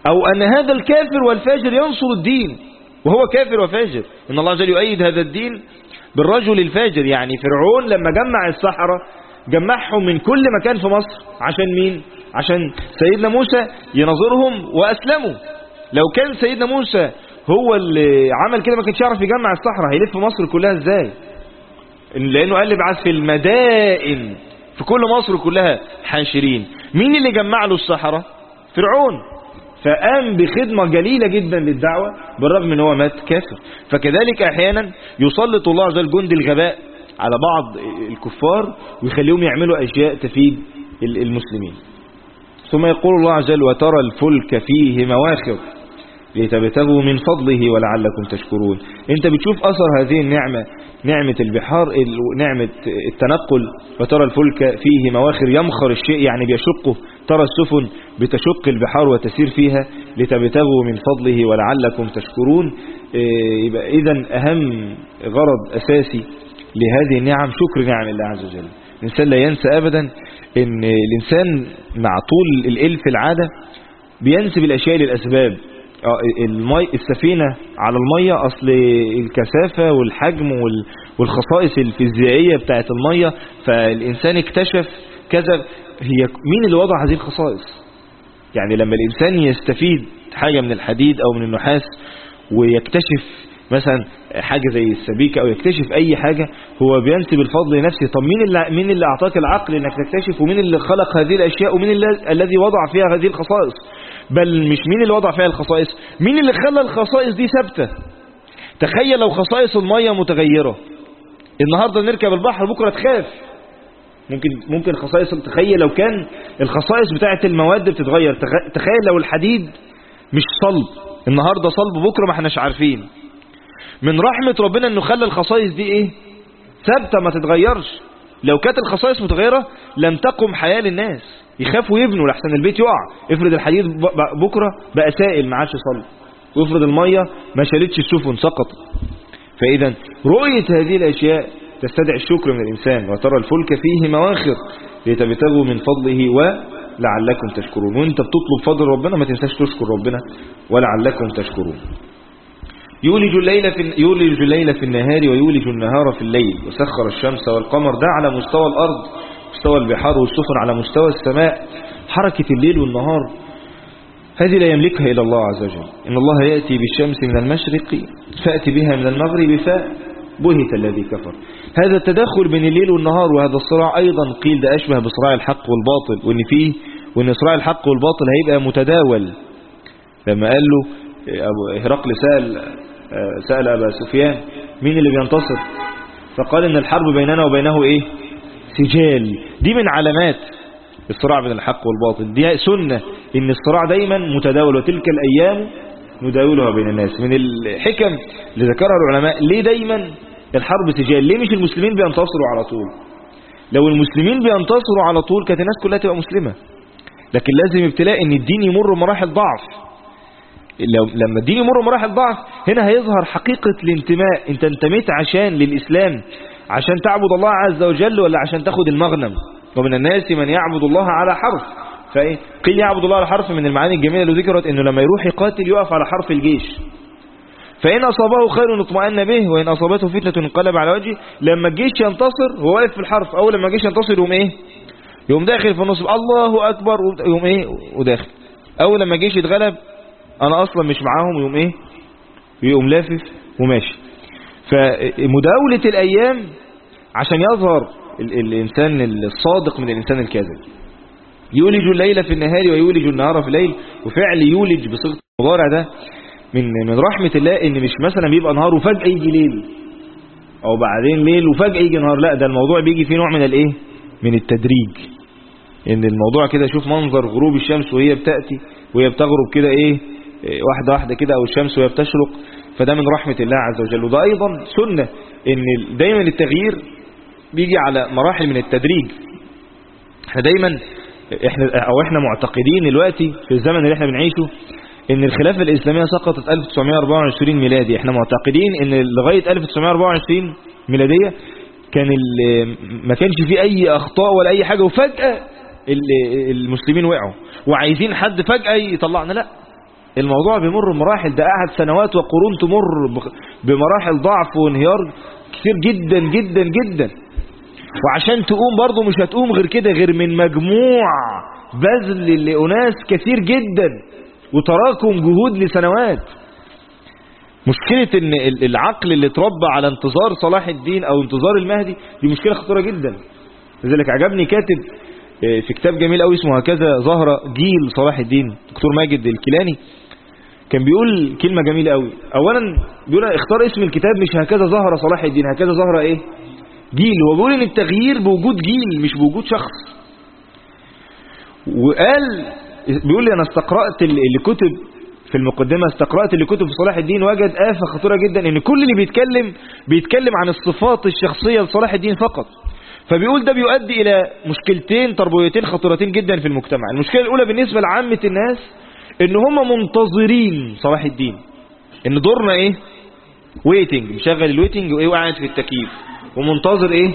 Speaker 1: أو أن هذا الكافر والفاجر ينصر الدين وهو كافر وفاجر. إن الله جل يؤيد هذا الدين بالرجل الفاجر. يعني فرعون لما جمع السحرة جمعهم من كل مكان في مصر عشان مين؟ عشان سيدنا موسى ينظرهم وأسلموا. لو كان سيدنا موسى هو اللي عمل كده ما كانش يعرف يجمع السحرة، هيلف مصر كلها ازاي؟ لأنه قال ابعث في المدائن في كل مصر كلها حاشرين. مين اللي جمع له السحرة؟ فرعون. فقام بخدمة جليلة جدا للدعوة بالرغم من هو مات كافر. فكذلك أحيانا يسلط الله عز وجل جند الغباء على بعض الكفار ويخليهم يعملوا أشياء تفيد المسلمين. ثم يقول الله عز وجل وترى الفلك فيه مواخر لتبتغوا من فضله ولعلكم تشكرون. انت بتشوف أثر هذه النعمة، نعمة البحار، نعمة التنقل. وترى الفلك فيه مواخر، يمخر الشيء يعني بيشقه. ترى السفن بتشق البحار وتسير فيها لتبتغوا من فضله ولعلكم تشكرون. يبقى إذن أهم غرض أساسي لهذه النعم شكر نعم الله عز وجل. الإنسان لا ينسى أبدا أن الإنسان مع طول الإلف العادة بينسب الأشياء للأسباب. السفينة على المية أصل الكثافة والحجم والخصائص الفيزيائية بتاعت المية، فالإنسان اكتشف كذا. هي مين اللي وضع هذه الخصائص؟ يعني لما الإنسان يستفيد حاجة من الحديد أو من النحاس ويكتشف مثلا حاجة زي السبيكة أو يكتشف أي حاجة، هو بينسب الفضل لنفسه. طب مين اللي أعطاك العقل أنك تكتشف؟ ومين اللي خلق هذه الأشياء؟ ومين الذي وضع فيها هذه الخصائص؟ بل مش مين اللي وضع فيها الخصائص، مين اللي خلى الخصائص دي ثابتة. تخيل لو خصائص المية متغيرة، النهاردة نركب البحر بكرة تخاف. ممكن خصائص، تخيل لو كان الخصائص بتاعة المواد بتتغير. تخيل لو الحديد مش صلب، النهاردة صلب بكرة ما احناش عارفين. من رحمة ربنا انه خلى الخصائص دي ايه؟ ثابتة ما تتغيرش. لو كانت الخصائص متغيرة لم تقم حياة للناس، يخافوا يبنوا لحسن البيت يقع. افرض الحديد بكرة بقى سائل ما عادش صلب، وافرض المية ما شالتش السفن سقطت. فإذا رؤية هذه الأشياء تستدعي الشكر من الإنسان. وترى الفلك فيه مواخر لتبتغوا من فضله ولعلكم تشكرون. وانت بتطلب فضل ربنا ما تنساش تشكر ربنا ولعلكم تشكرون. يولج الليل في النهار ويولج النهار في الليل وسخر الشمس والقمر. ده على مستوى الأرض، مستوى البحار والسفن، على مستوى السماء. حركة الليل والنهار هذه لا يملكها إلا الله عز وجل. إن الله يأتي بالشمس من المشرق فأتي بها من المغرب فبهت الذي كفر. هذا التدخل بين الليل والنهار وهذا الصراع أيضا قيل ده أشبه بصراع الحق والباطل، وإن صراع الحق والباطل هيبقى متداول. لما قال له هرقل سأل أبا سفيان مين اللي بينتصر، فقال إن الحرب بيننا وبينه إيه؟ سجال. دي من علامات الصراع بين الحق والباطل، دي سنة إن الصراع دايما متداول، وتلك الأيام نداولها بين الناس. من الحكم اللي ذكرها العلماء ليه دايما الحرب سجال، ليه مش المسلمين بينتصروا على طول؟ لو المسلمين بينتصروا على طول كانت الناس كلها تبقى مسلمة، لكن لازم ابتلاء إن الدين يمر مراحل ضعف. لما الدين يمر مراحل ضعف هنا هيظهر حقيقة الانتماء. انت انتميت عشان للإسلام عشان تعبد الله عز وجل ولا عشان تاخد المغنم؟ ومن الناس من يعبد الله على حرف. قيل يعبد الله على حرف من المعاني الجميلة اللي ذكرت انه لما يروح يقاتل يقف على حرف الجيش، فإن أصابه خير اطمأن به وإن أصابته فتنة انقلب على وجهه. لما الجيش ينتصر هو واقف في الحرف، أول لما الجيش ينتصر يقوم إيه؟ يقوم داخل في النص الله أكبر، يقوم إيه؟ وداخل. أول لما الجيش يتغلب أنا أصلا مش معاهم، يقوم إيه؟ يقوم لافف وماشي. فمداولة الأيام عشان يظهر الإنسان الصادق من الإنسان الكاذب. يولج الليل في النهار ويولج النهار في الليل. وفعل يولج بصيغة المضارع ده من رحمة الله، إن مش مثلا بيبقى نهار وفجأة يجي ليل، أو بعدين ليل وفجأة يجي نهار. لا، ده الموضوع بيجي فيه نوع من الإيه؟ من التدريج. إن الموضوع كده شوف منظر غروب الشمس وهي بتأتي وهي بتغرب كده إيه؟ واحدة واحدة كده، أو الشمس وهي بتشرق. فده من رحمة الله عز وجل. وده أيضا سنة إن دايما التغيير بيجي على مراحل من التدريج. احنا معتقدين دلوقتي في الزمن اللي احنا بنعيشه ان الخلافة الإسلامية سقطت 1924 ميلادي. احنا معتقدين ان لغاية 1924 ميلادية ما كانش فيه اي اخطاء ولا اي حاجة، وفجأة المسلمين وقعوا وعايزين حد فجأة يطلعنا. لا، الموضوع بيمر بمراحل، ده قعد سنوات وقرون تمر بمراحل ضعف وانهيار كثير جدا جدا جدا. وعشان تقوم برضو مش هتقوم غير كده، غير من مجموع بذل لأناس كثير جدا وتراكم جهود لسنوات. مشكلة ان العقل اللي اتربى على انتظار صلاح الدين او انتظار المهدي دي مشكلة خطيرة جدا. لذلك عجبني كاتب في كتاب جميل قوي اسمه هكذا ظهر جيل صلاح الدين، دكتور ماجد الكيلاني، كان بيقول كلمة جميلة قوي. اولا بيقول اختار اسم الكتاب مش هكذا ظهر صلاح الدين، هكذا ظهر ايه؟ جيل. هو بيقول ان التغيير بوجود جيل مش بوجود شخص. وقال بيقول لي انا استقرأت اللي كتب في المقدمة، استقرأت اللي كتب في صلاح الدين، وجد آفة خطيرة جدا ان كل اللي بيتكلم عن الصفات الشخصية لصلاح الدين فقط. فبيقول ده بيؤدي الى مشكلتين تربويتين خطيرتين جدا في المجتمع. المشكلة الاولى بالنسبة لعامة الناس ان هم منتظرين صلاح الدين، ان دورنا ايه؟ ويتنج، مشغل الويتنج وايه وقاعد في التكييف ومنتظر ايه؟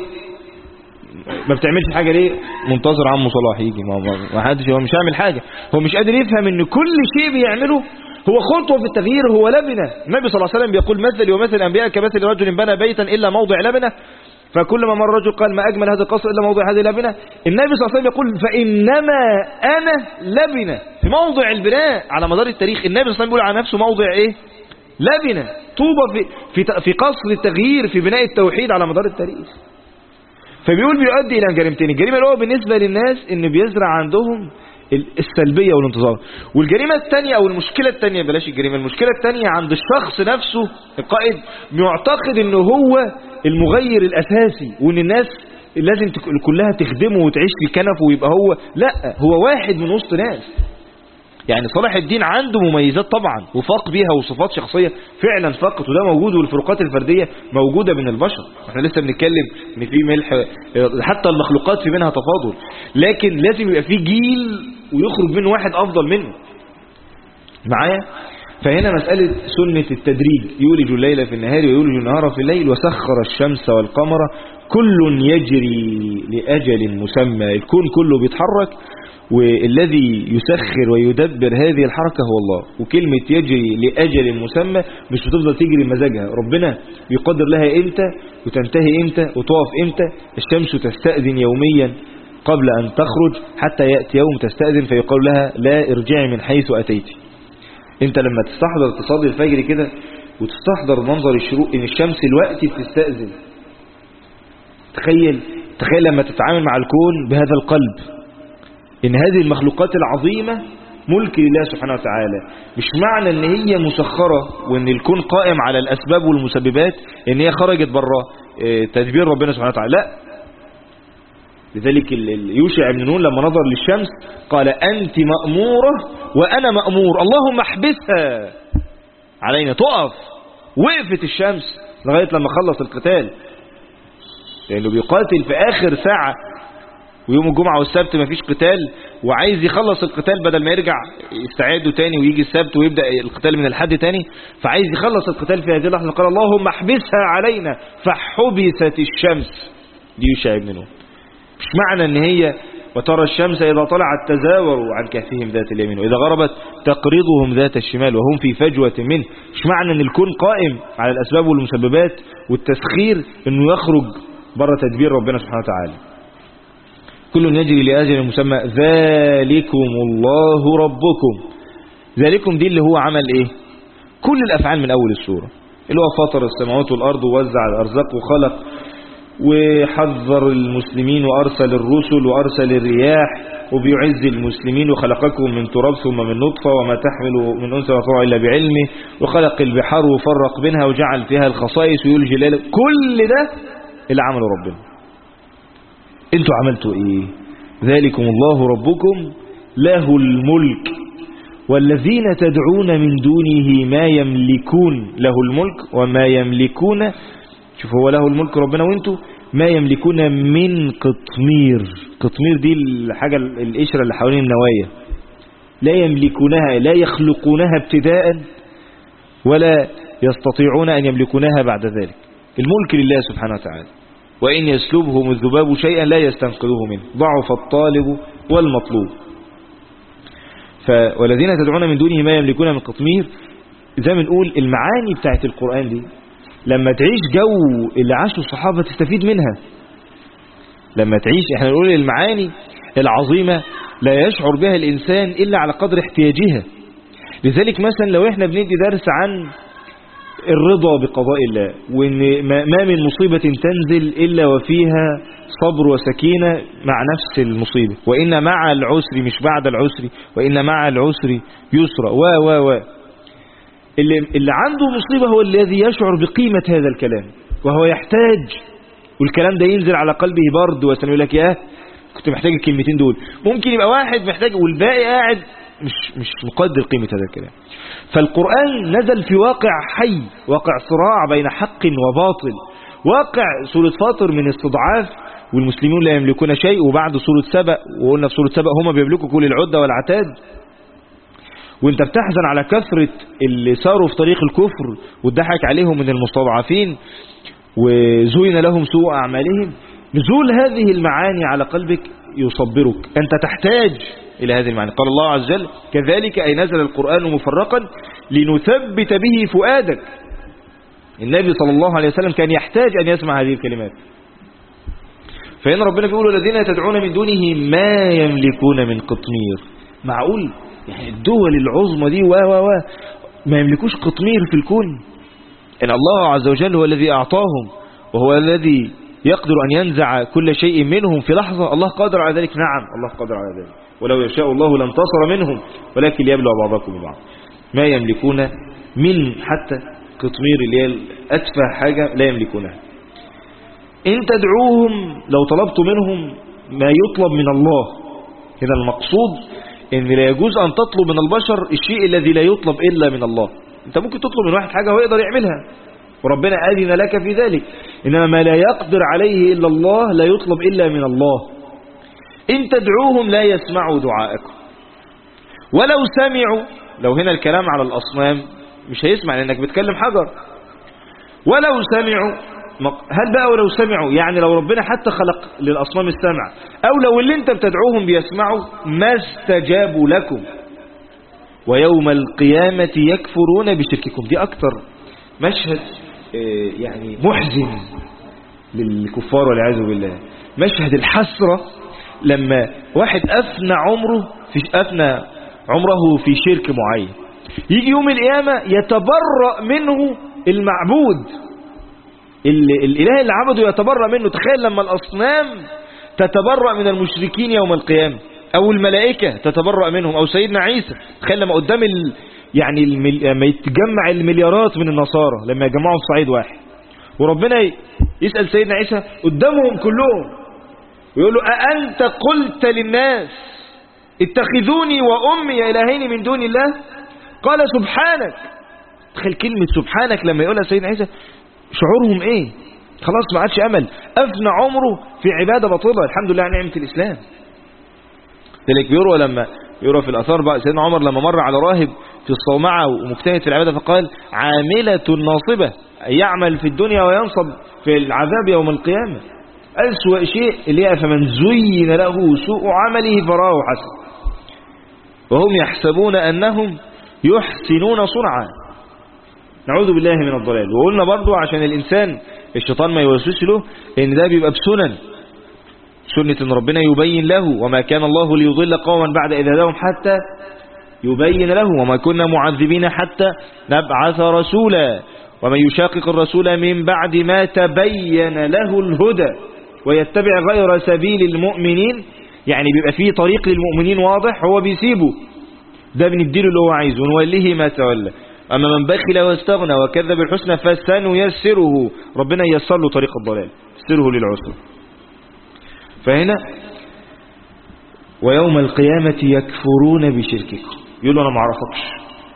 Speaker 1: ما بتعملش حاجة ليه؟ منتظر عمه صلاح يجي. ما حدش، هو مش هيعمل حاجة. هو مش قادر يفهم ان كل شيء بيعمله هو خطوة في التغيير، هو لبنة. النبي صلى الله عليه وسلم بيقول مثل ومثل الأنبياء كمثل رجل بنى بيتا إلا موضع لبنة، فكل ما مر رجل قال ما أجمل هذا القصر إلا موضع هذه لبنة. النبي صلى الله عليه وسلم يقول فإنما أنا لبنة في موضع البناء. على مدار التاريخ النبي صلى الله عليه وسلم بيقول على نفسه موضع إيه؟ لبنة، طوبة في قصر التغيير، في بناء التوحيد على مدار التاريخ. فبيقول بيؤدي إلى جريمتين. الجريمة الأولى بالنسبة للناس إن بيزرع عندهم السلبية والانتظار. والجريمة الثانية أو المشكلة الثانية، بلاش الجريمة، المشكلة الثانية عند الشخص نفسه، القائد معتقد إنه هو المغير الأساسي، وإن الناس لازم كلها تخدمه وتعيش في كنفه ويبقى هو. لا، هو واحد من وسط ناس. يعني صلاح الدين عنده مميزات طبعا وفاق بيها وصفات شخصية فعلا فقط، وده موجود، والفروقات الفردية موجودة بين البشر. احنا لسه بنتكلم ان في ملح، حتى المخلوقات في منها تفاضل، لكن لازم يبقى في جيل ويخرج منه واحد افضل منه معايا. فهنا مسألة سنة التدريج، يولج الليل في النهار ويولج النهار في الليل وسخر الشمس والقمر كل يجري لأجل مسمى. الكون كله بيتحرك، والذي يسخر ويدبر هذه الحركة هو الله. وكلمة يجري لأجل مسمى مش بتفضل تجري بمزاجها، ربنا يقدر لها امتى وتنتهي امتى وتقف امتى. الشمس تستأذن يوميا قبل أن تخرج حتى يأتي يوم تستأذن فيقول لها لا ارجعي من حيث أتيتي. انت لما تستحضر تصلي الفجر كده وتستحضر منظر الشروق ان الشمس الوقت بتستأذن، تخيل لما تتعامل مع الكون بهذا القلب، ان هذه المخلوقات العظيمة ملك لله سبحانه وتعالى. مش معنى ان هي مسخرة وان الكون قائم على الاسباب والمسببات ان هي خرجت بره تدبير ربنا سبحانه وتعالى، لا. لذلك يوشع بن نون لما نظر للشمس قال أنت مأمورة وأنا مأمور، اللهم احبسها علينا. تقف. وقفت الشمس لغاية لما خلص القتال، لأنه بيقاتل في آخر ساعة، ويوم الجمعة والسبت ما فيش قتال، وعايز يخلص القتال بدل ما يرجع يستعدوا تاني ويجي السبت ويبدأ القتال من الحد تاني، فعايز يخلص القتال في هذه اللحظة. قال اللهم احبسها علينا فحبست الشمس. دي يوشع بن نون. مش معنى ان هي وترى الشمس اذا طلعت تزاوروا عن كهفهم ذات اليمين واذا غربت تقرضهم ذات الشمال وهم في فجوة منه. مش معنى ان الكون قائم على الاسباب والمسببات والتسخير انه يخرج بره تدبير ربنا سبحانه وتعالى. كل يجري لأجل مسمى ذلكم الله ربكم. ذلكم دي اللي هو عمل ايه؟ كل الافعال من اول السورة، اللي هو فطر السماوات والارض ووزع الارزاق وخلق وحذر المسلمين وأرسل الرسل وأرسل الرياح وبيعز المسلمين وخلقكم من تراب ثم من نطفة وما تحمل من أنثى وتضع إلا بعلمه وخلق البحار وفرق بينها وجعل فيها الخصائص ويولج الليل. كل ده اللي عمله ربنا. انتوا عملتوا ايه؟ ذلكم الله ربكم له الملك والذين تدعون من دونه ما يملكون. له الملك وما يملكون. شوف، هو له الملك ربنا وانتوا ما يملكون من قطمير. قطمير دي الحاجة القشرة اللي حوالين النوايا. لا يملكونها، لا يخلقونها ابتداء ولا يستطيعون أن يملكونها بعد ذلك. الملك لله سبحانه وتعالى. وإن يسلبهم الذباب شيئا لا يستنقذوه منه، ضعف الطالب والمطلوب. والذين تدعون من دونه ما يملكون من قطمير. زي ما نقول المعاني بتاعت القرآن دي لما تعيش جو اللي عاشوا الصحابة تستفيد منها. لما تعيش، احنا نقول المعاني العظيمة لا يشعر بها الإنسان إلا على قدر احتياجها. لذلك مثلا لو احنا بندي درس عن الرضا بقضاء الله، وان ما من مصيبة تنزل إلا وفيها صبر وسكينة مع نفس المصيبة، وإن مع العسر مش بعد العسر، وإن مع العسر يسرا و اللي عنده مصيبة هو الذي يشعر بقيمة هذا الكلام، وهو يحتاج، والكلام ده ينزل على قلبه برد ويقول لك ياه كنت محتاج الكلمتين دول. ممكن يبقى واحد محتاج والباقي قاعد مش مقدر قيمة هذا الكلام. فالقرآن نزل في واقع حي، واقع صراع بين حق وباطل، واقع سورة فاطر من استضعاف والمسلمون لا يملكون شيء، وبعد سورة سبأ، وقلنا في سورة سبأ هم بيملكوا كل العدة والعتاد، وانت بتحزن على كثرة اللي ساروا في طريق الكفر واتضحك عليهم من المستضعفين وزين لهم سوء أعمالهم. نزول هذه المعاني على قلبك يصبرك، أنت تحتاج إلى هذه المعاني. قال الله عز وجل كذلك أي نزل القرآن مفرقا لنثبت به فؤادك. النبي صلى الله عليه وسلم كان يحتاج أن يسمع هذه الكلمات. فإن ربنا بيقول الذين تدعون من دونه ما يملكون من قطمير. معقول يعني الدول العظمى دي ما يملكوش قطمير في الكون؟ إن الله عز وجل هو الذي أعطاهم، وهو الذي يقدر أن ينزع كل شيء منهم في لحظة. الله قادر على ذلك، نعم الله قادر على ذلك، ولو يشاء الله لانتصر منهم ولكن ليبلو بعضكم ببعض. ما يملكون من حتى قطمير اللي هي أتفه حاجة لا يملكونها. إن تدعوهم لو طلبت منهم ما يطلب من الله، هنا المقصود إن لا يجوز أن تطلب من البشر الشيء الذي لا يطلب إلا من الله. أنت ممكن تطلب من واحد حاجة هو يقدر يعملها وربنا أذن لك في ذلك، إنما ما لا يقدر عليه إلا الله لا يطلب إلا من الله. إن تدعوهم لا يسمعوا دعاءكم ولو سمعوا. لو هنا الكلام على الأصنام مش هيسمع لأنك بتكلم حجر. ولو سمعوا، هل بقى ولو سمعوا يعني لو ربنا حتى خلق للأصنام السمع، أو لو اللي انت بتدعوهم بيسمعوا ما استجابوا لكم ويوم القيامة يكفرون بشرككم. دي أكتر مشهد يعني محزن للكفار والعياذ بالله، مشهد الحسرة لما واحد أفنى عمره في شرك معين، يجي يوم القيامة يتبرأ منه المعبود، الإله اللي عبده يتبرأ منه. تخيل لما الأصنام تتبرأ من المشركين يوم القيامة، أو الملائكة تتبرأ منهم، أو سيدنا عيسى. تخيل لما قدام لما يتجمع المليارات من النصارى، لما يجمعوا في صعيد واحد، وربنا يسأل سيدنا عيسى قدامهم كلهم ويقول له أأنت قلت للناس اتخذوني وأمي إلهين من دون الله؟ قال سبحانك. تخيل كلمة سبحانك لما يقولها سيدنا عيسى، شعورهم ايه؟ خلاص ما عادش امل، افنى عمره في عبادة باطلة. الحمد لله على نعمة الاسلام. ذلك يروى في الاثار بقى سيدنا عمر لما مر على راهب في الصومعة ومجتهد في العبادة فقال عاملة ناصبة، يعمل في الدنيا وينصب في العذاب يوم القيامة. أسوأ شيء اللي هي فمن زين له سوء عمله فراه حسن وهم يحسبون أنهم يحسنون صنعا. نعوذ بالله من الضلال. وقلنا برضو عشان الإنسان الشيطان ما يوسوس له إن ده بيبقى بسنن، سنة إن ربنا يبين له، وما كان الله ليضل قوما بعد إذ هداهم حتى يبين له، وما كنا معذبين حتى نبعث رسولا، ومن يشاقق الرسول من بعد ما تبين له الهدى ويتبع غير سبيل المؤمنين، يعني بيبقى فيه طريق للمؤمنين واضح هو بيسيبه، ده بنديله اللي هو عايزه ونوليه ما تولى. أما من بخل واستغنى وكذب الحسنى فسنيسره، ربنا ييسر له طريق الضلال، يسره للعسر. فهنا ويوم القيامة يكفرون بشرككم، يقولوا أنا ما اعرفكش،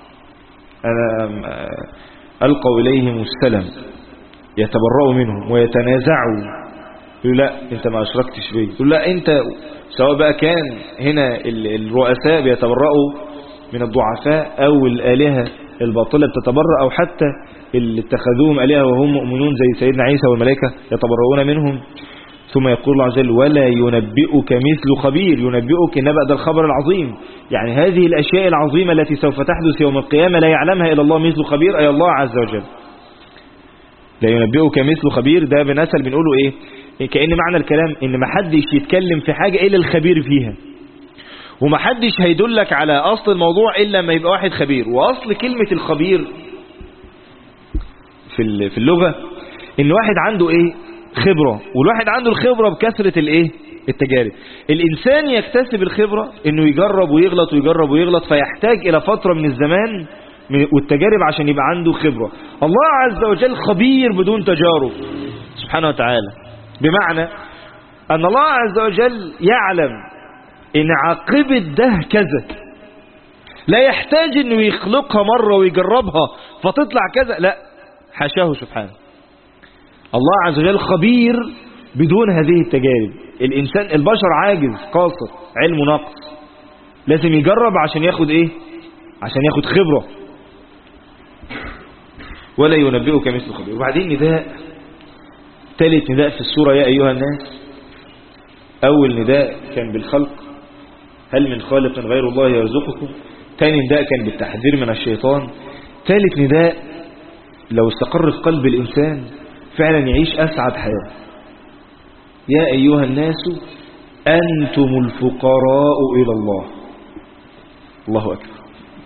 Speaker 1: أنا ألقوا إليهم السلام، يتبرؤوا منهم ويتنازعوا، يقول لا أنت ما أشركتش بي، يقول لا أنت، سواء بقى كان هنا الرؤساء بيتبرؤوا من الضعفاء أو الآلهة الباطلة بتتبرأ، أو حتى اللي اتخذوهم آلهة وهم مؤمنون زي سيدنا عيسى والملائكة يتبرؤون منهم. ثم يقول الله عز وجل ولا ينبئك مثل خبير. ينبئك النبأ ده الخبر العظيم، يعني هذه الأشياء العظيمة التي سوف تحدث يوم القيامة لا يعلمها إلا الله مثل خبير، أي الله عز وجل. لا ينبئك مثل خبير ده بنسل بنقوله إيه؟ كأن معنى الكلام إن محدش يتكلم في حاجة إلا الخبير فيها، ومحدش هيدلك على أصل الموضوع إلا ما يبقى واحد خبير. وأصل كلمة الخبير في اللغة إن واحد عنده إيه؟ خبرة، والواحد عنده الخبرة بكثرة الإيه؟ التجارب. الإنسان يكتسب الخبرة إنه يجرب ويغلط ويجرب ويغلط، فيحتاج إلى فترة من الزمان والتجارب عشان يبقى عنده خبرة. الله عز وجل خبير بدون تجارب سبحانه وتعالى، بمعنى أن الله عز وجل يعلم إن عاقبة ده كذا، لا يحتاج إنه يخلقها مرة ويجربها فتطلع كذا، لا، حاشاه سبحانه. الله عز وجل خبير بدون هذه التجارب. الإنسان البشر عاجز قاصر، علمه نقص، لازم يجرب عشان ياخد إيه؟ عشان ياخد خبرة. ولا ينبئك مثل خبير. وبعدين نداء، ثالث نداء في السورة يا أيها الناس. أول نداء كان بالخلق، هل من خالق غير الله يرزقكم. ثاني نداء كان بالتحذير من الشيطان. ثالث نداء لو استقر في قلب الإنسان فعلا يعيش أسعد حياة. يا أيها الناس أنتم الفقراء إلى الله. الله أكبر.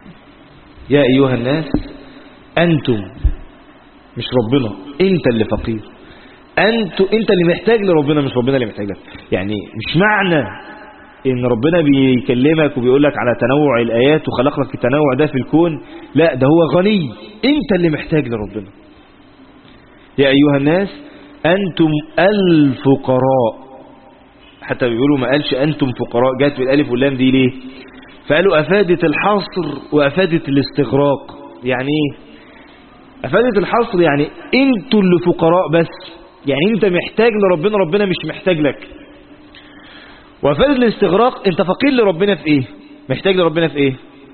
Speaker 1: يا أيها الناس أنتم، مش ربنا، أنت اللي فقير، أنت اللي محتاج لربنا، مش ربنا اللي محتاج لك. يعني مش معنى إن ربنا بيكلمك وبيقول لك على تنوع الآيات وخلق لك التنوع ده في الكون، لا، ده هو غني، أنت اللي محتاج لربنا. يا أيها الناس أنتم الفقراء. حتى بيقولوا ما قالش أنتم فقراء، جات بالألف واللام دي ليه؟ فقالوا أفادت الحصر وأفادت الاستغراق. يعني إيه؟ أفادت الحصر يعني أنتوا اللي فقراء بس، يعني أنت محتاج لربنا، ربنا مش محتاج لك. وأفادت الاستغراق، أنت فقير لربنا في إيه؟ محتاج لربنا في إيه؟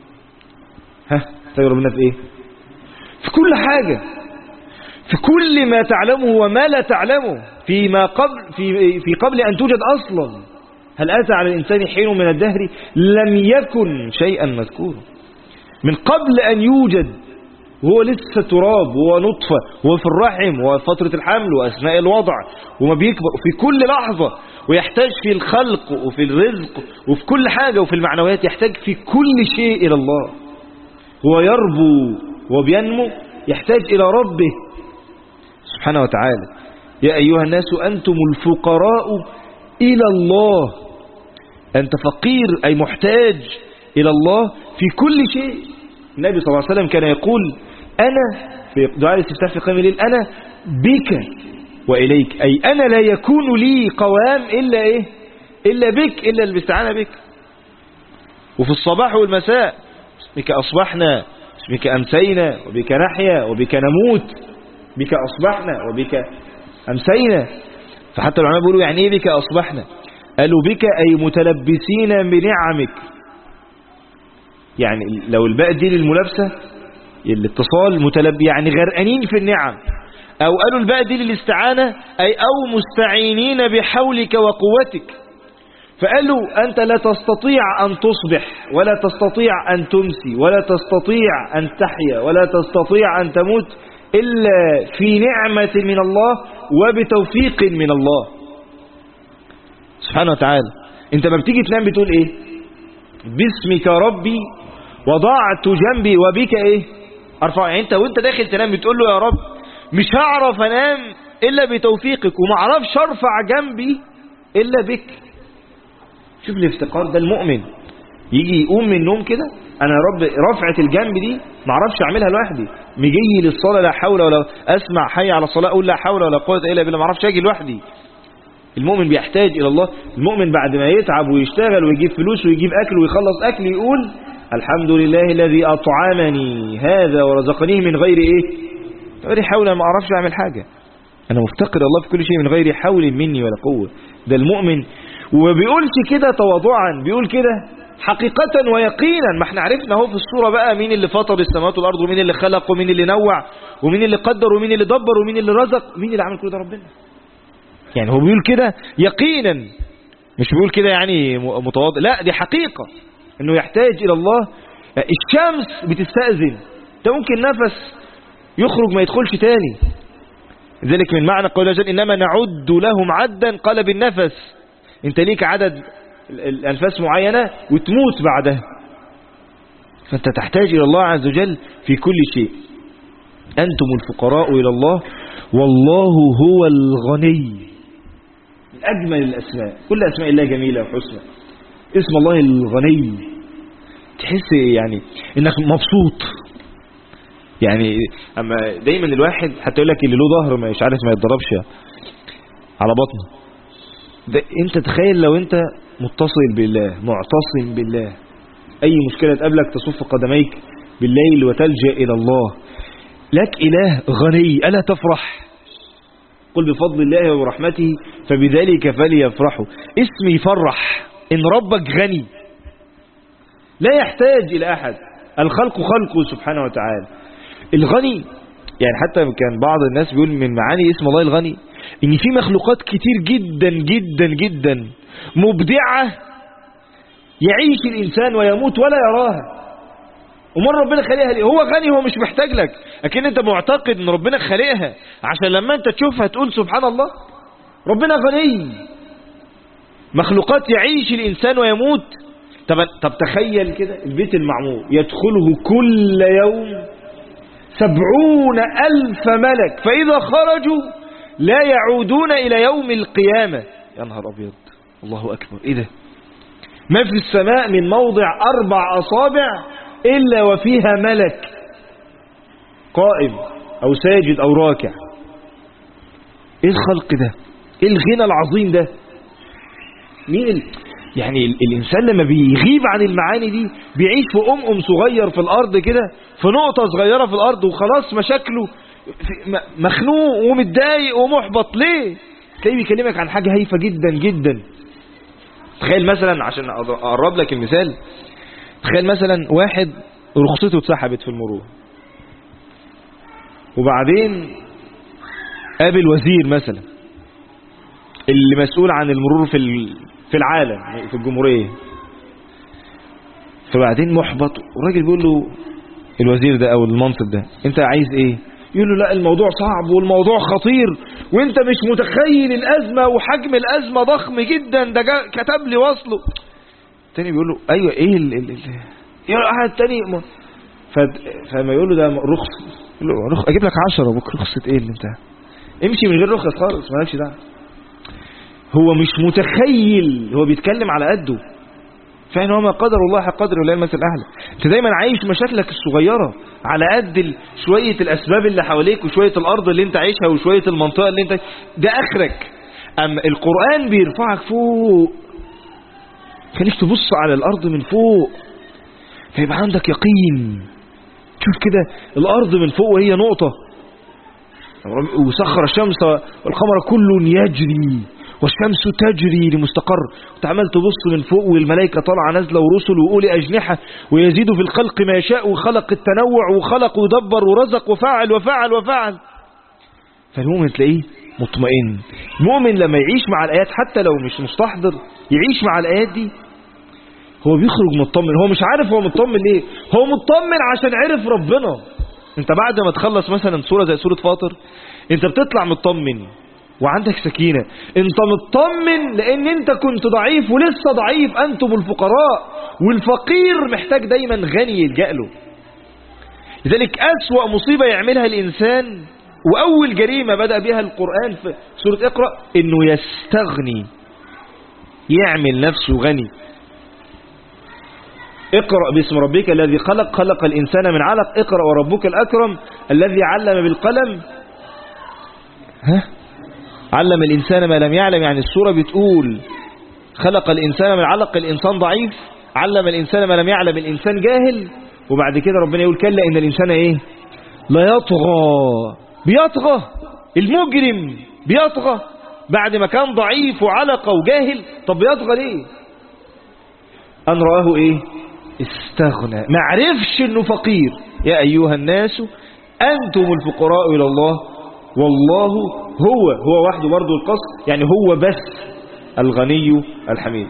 Speaker 1: محتاج لربنا في إيه؟ في كل حاجة، في كل ما تعلمه وما لا تعلمه، فيما قبل في قبل أن توجد أصلا. هل أتى على الإنسان حين من الدهر لم يكن شيئا مذكورا. من قبل أن يوجد وهو لسه تراب، وهو نطفة، وهو في الرحم، وهو في فترة الحمل وأثناء الوضع، وما بيكبر في كل لحظة، ويحتاج في الخلق وفي الرزق وفي كل حاجة وفي المعنويات، يحتاج في كل شيء إلى الله. هو يربو وبينمو، يحتاج إلى ربه سبحانه وتعالى. يا أيها الناس أنتم الفقراء إلى الله. أنت فقير أي محتاج إلى الله في كل شيء. النبي صلى الله عليه وسلم كان يقول أنا في دعاء الاستفتاح في قيام الليل أنا بك وإليك، أي أنا لا يكون لي قوام إلا إيه؟ إلا بك، إلا الاستعانة بك. وفي الصباح والمساء بك أصبحنا، بك أمسينا، وبك نحيا، وبك نموت، بك أصبحنا وبك أمسينا. فحتى العلماء بيقولوا يعني إيه بك أصبحنا؟ قالوا بك أي متلبسين بنعمك. يعني لو الباء دي للملابسة الاتصال يعني غرقانين في النعم، أو قالوا الباء دي للاستعانة أي أو مستعينين بحولك وقوتك. فقالوا أنت لا تستطيع أن تصبح، ولا تستطيع أن تمسي، ولا تستطيع أن تحيا، ولا تستطيع أن تموت إلا في نعمة من الله وبتوفيق من الله سبحانه وتعالى. انت ما بتيجي تنام بتقول ايه؟ باسمك ربي وضعت جنبي وبك ايه؟ ارفع. يعني انت وانت داخل تنام بتقول له يا رب مش هعرف انام الا بتوفيقك، وما اعرفش ارفع جنبي الا بك. شوف الافتقار ده. المؤمن يجي يقوم من النوم كده، انا يا رب رفعة الجنب دي ما اعرفش اعملها لوحدي، مجي للصلاة لا حول ولا، اسمع حي على الصلاة اقول لا حول ولا قوة الا بالله، ما اعرفش اجي لوحدي. المؤمن بيحتاج الى الله. المؤمن بعد ما يتعب ويشتغل ويجيب فلوس ويجيب اكل ويخلص اكل يقول الحمد لله الذي اطعمني هذا ورزقنيه من غير ايه؟ غير حول، ما اعرفش اعمل حاجة، انا مفتقر الله في كل شيء من غير حول مني ولا قوة. ده المؤمن. وبيقولش كده تواضعا، بيقول كده حقيقة ويقينا. ما احنا عرفنا اهو في الصورة بقى مين اللي فطر السماوات والارض، ومين اللي خلق، ومين اللي نوع، ومين اللي قدر، ومين اللي دبر، ومين اللي رزق. مين اللي عمل كل ده؟ ربنا. يعني هو بيقول كده يقينا، مش بيقول كده يعني متواضع، لا دي حقيقة انه يحتاج الى الله. الشمس بتستأذن، ده ممكن نفس يخرج ما يدخلش تاني. ذلك من معنى قول جل انما نعد لهم عدا، قال بالنفس، انت ليك عدد الانفاس معينة وتموت بعدها. فانت تحتاج الى الله عز وجل في كل شيء. انتم الفقراء الى الله والله هو الغني. من اجمل الاسماء، كل اسماء الله جميلة وحسنى، اسم الله الغني تحس يعني انك مبسوط. يعني اما دايما الواحد حتى يقول لك اللي له ظهر مش عارف ما يتضربش على بطنه. انت تخيل لو انت متصل بالله معتصم بالله، اي مشكلة تقابلك تصف قدميك بالليل وتلجأ الى الله، لك اله غني ألا تفرح؟ قل بفضل الله ورحمته فبذلك فليفرحوا. اسم يفرح ان ربك غني لا يحتاج الى احد، الخلق خلقه سبحانه وتعالى. الغني يعني حتى كان بعض الناس بيقول من معاني اسم الله الغني ان في مخلوقات كتير جدا جدا جدا مبدعة يعيش الانسان ويموت ولا يراها، ومر ربنا خلقها ليه؟ هو غني، هو مش محتاج لك، لكن انت معتقد ان ربنا خلقها عشان لما انت تشوفها تقول سبحان الله. ربنا غني، مخلوقات يعيش الانسان ويموت. طب تخيل كده البيت المعمور يدخله كل يوم 70,000 ملك، فإذا خرجوا لا يعودون إلى يوم القيامة. يا نهار أبيض، الله أكبر، إيه ده؟ ما في السماء من موضع 4 أصابع إلا وفيها ملك قائم أو ساجد أو راكع. إيه الخلق ده؟ إيه الغنى العظيم ده؟ مين يعني الإنسان لما بيغيب عن المعاني دي بيعيش في صغير في الأرض كده، في نقطة صغيرة في الأرض، وخلاص مشاكله مخنوق ومتضايق ومحبط. ليه؟ تلاقيه بيكلمك عن حاجة هايفة جدا جدا. تخيل مثلا، عشان أقرب لك المثال، تخيل مثلا واحد رخصته اتسحبت في المرور، وبعدين قابل وزير مثلا اللي مسؤول عن المرور في العالم في الجمهورية، فبعدين محبط، والراجل بيقول له الوزير ده او المنصب ده انت عايز ايه؟ يقول له لا الموضوع صعب والموضوع خطير وانت مش متخيل الازمة وحجم الازمة ضخم جدا، ده كتب لي وصله. التاني بيقول له ايوه ايه يقول له احد تاني فما يقول له ده رخص، يقول له اجيب لك 10 بكره. رخصة ايه اللي انت امشي من غير رخص خالص مالكش دعوه. هو مش متخيل، هو بيتكلم على قده. فإن هو ما قدر الله حق قدره ولا المثل الأعلى. انت دايما عايش مشاكلك الصغيرة على قد شوية الأسباب اللي حواليك وشوية الأرض اللي انت عايشها وشوية المنطقة اللي انت، ده آخرك. أما القرآن بيرفعك فوق، خليك تبص على الأرض من فوق، فيبقى عندك يقين. تشوف كده الأرض من فوق وهي نقطة، وسخر الشمس والقمر كل يجري والشمس تجري لمستقر. وتعمل تبص من فوق والملائكة طالعة نازلة ورسل وأولي أجنحة، ويزيد في الخلق ما يشاء، وخلق التنوع وخلق ودبر ورزق وفعل وفعل وفعل. فالمؤمن تلاقيه مطمئن. المؤمن لما يعيش مع الآيات حتى لو مش مستحضر، يعيش مع الآيات دي، هو بيخرج مطمن. هو مش عارف هو مطمن ليه، هو مطمن عشان عرف ربنا. انت بعد ما تخلص مثلا سورة زي سورة فاطر، انت بتطلع مطمن وعندك سكينة. انت مطمن لان انت كنت ضعيف ولسه ضعيف. انتم الفقراء، والفقير محتاج دايما غني يلجأ له. لذلك أسوأ مصيبة يعملها الإنسان، وأول جريمة بدأ بها القرآن في سورة اقرأ، انه يستغني، يعمل نفسه غني. اقرأ باسم ربك الذي خلق، خلق الإنسان من علق، اقرأ وربك الأكرم الذي علم بالقلم، علم الإنسان ما لم يعلم. يعني السورة بتقول خلق الإنسان من علق، الإنسان ضعيف، علم الإنسان ما لم يعلم، الإنسان جاهل. وبعد كده ربنا يقول كلا إن الإنسان إيه؟ لا يطغى. بيطغى المجرم، بيطغى بعد ما كان ضعيف وعلق وجاهل. طب بيطغى ليه؟ أن رآه إيه؟ استغنى، ما عرفش إنه فقير. يا أيها الناس أنتم الفقراء إلى الله والله هو وحده برضه القصد، يعني هو بس الغني الحميد.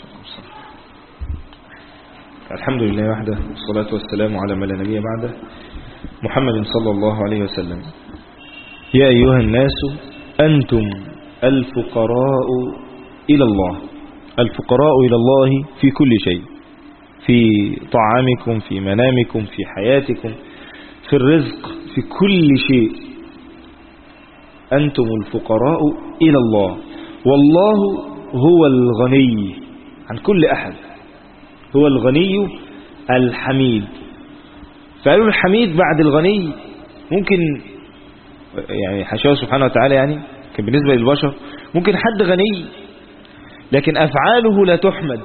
Speaker 1: الحمد لله وحده، والصلاة والسلام على من لا نبي بعده، محمد صلى الله عليه وسلم. يا أيها الناس أنتم الفقراء إلى الله. الفقراء إلى الله في كل شيء، في طعامكم، في منامكم، في حياتكم، في الرزق، في كل شيء. أنتم الفقراء إلى الله، والله هو الغني عن كل أحد، هو الغني الحميد. فقالوا الحميد بعد الغني ممكن يعني حاشاه سبحانه وتعالى، يعني كان بالنسبة للبشر ممكن حد غني لكن أفعاله لا تحمد،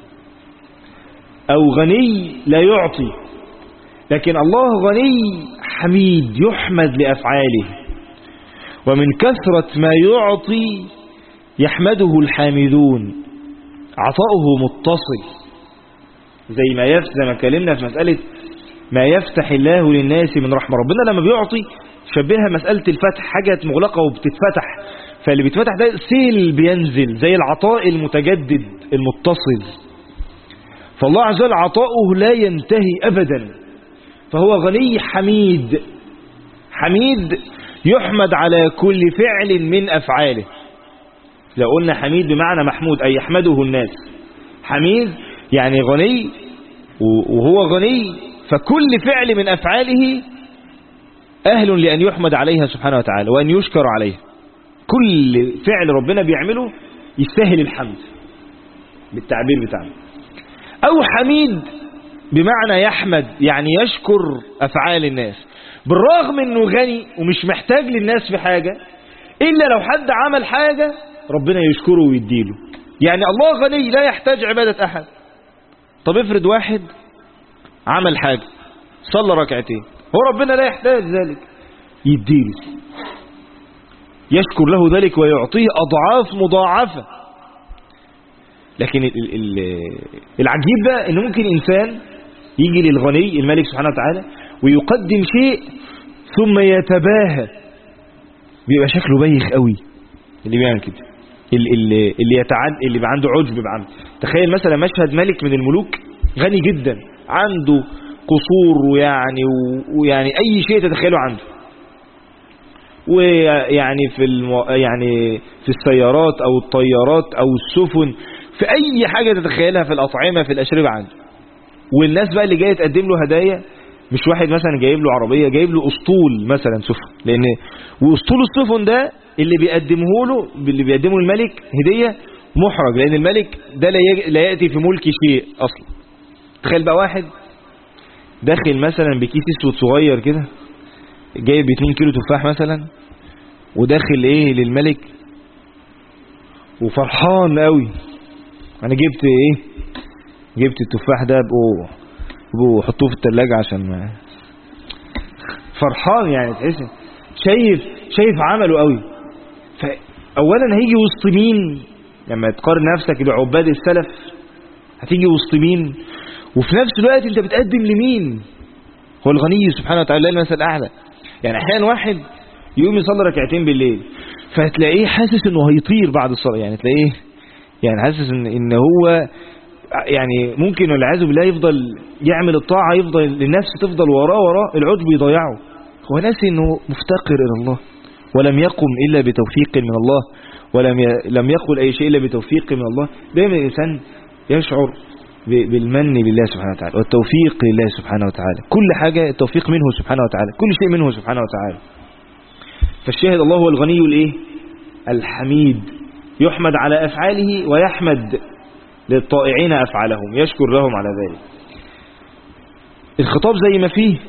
Speaker 1: أو غني لا يعطي، لكن الله غني حميد يحمد لأفعاله. ومن كثرة ما يعطي يحمده الحامدون، عطاؤه متصل، زي ما كلمنا في مسألة ما يفتح الله للناس من رحمة. ربنا لما بيعطي شبهها مسألة الفتح، حاجة مغلقة وبتتفتح، فاللي بيتفتح ده سيل بينزل، زي العطاء المتجدد المتصل. فالله عز وجل عطاؤه لا ينتهي أبدا، فهو غني حميد. حميد يحمد على كل فعل من أفعاله. لو قلنا حميد بمعنى محمود أي يحمده الناس، حميد يعني غني، وهو غني فكل فعل من أفعاله أهل لأن يحمد عليها سبحانه وتعالى وأن يشكر عليها. كل فعل ربنا بيعمله يستاهل الحمد بالتعبير بتاعنا. أو حميد بمعنى يحمد يعني يشكر أفعال الناس، بالرغم أنه غني ومش محتاج للناس في حاجة، إلا لو حد عمل حاجة ربنا يشكره ويديله. يعني الله غني لا يحتاج عبادة أحد. طب افرض واحد عمل حاجة، صلى ركعتين، هو ربنا لا يحتاج ذلك، يديله، يشكر له ذلك ويعطيه أضعاف مضاعفة. لكن العجيب بقى إنه ممكن إنسان يجي للغني الملك سبحانه وتعالى ويقدم شيء ثم يتباهى، بيبقى شكله بايخ قوي اللي بيعمل كده، اللي يبقى عنده عجب بعمل. تخيل مثلا مشهد ملك من الملوك غني جدا، عنده قصور ويعني أي شيء تتخيله عنده، ويعني يعني في السيارات أو الطيارات أو السفن، في أي حاجة تتخيلها، في الأطعمة في الأشربة عنده. والناس بقى اللي جاية تقدم له هدايا، مش واحد مثلا جايب له عربية، جايب له أسطول مثلا سفن، لأن وأسطول السفن ده اللي بيقدمه الملك هدية محرج، لأن الملك ده لا يأتي في ملك شيء أصلا. تخيل بقى واحد داخل مثلا بكيس اسود صغير كده، جايب 2 كيلو تفاح مثلا، وداخل ايه للملك وفرحان قوي، انا جبت ايه، جبت التفاح ده حطوه في الثلاجة عشان ما فرحان، يعني تحس شايف عمله قوي. فاولا هيجي وسط مين لما تقارن نفسك بعباد السلف؟ هتيجي وسط مين؟ وفي نفس الوقت انت بتقدم لمين؟ هو الغني سبحانه وتعالى المثل الاعلى. يعني احيانا واحد يقوم يصلي ركعتين بالليل، فهتلاقيه حاسس انه هيطير بعد الصلاة، يعني تلاقيه يعني حاسس ان هو يعني ممكن والعياذ بالله يفضل يعمل الطاعة، يفضل النفس تفضل وراه العجب يضيعه. هو ناسي انه مفتقر الى الله، ولم يقم الا بتوفيق من الله، ولم يقل اي شيء الا بتوفيق من الله. دايما الانسان يشعر بالمن لله سبحانه وتعالى والتوفيق لله سبحانه وتعالى، كل حاجة التوفيق منه سبحانه وتعالى، كل شيء منه سبحانه وتعالى. فالشاهد الله هو الغني الايه الحميد، يحمد على أفعاله ويحمد للطائعين أفعالهم، يشكر لهم على ذلك. الخطاب زي ما فيه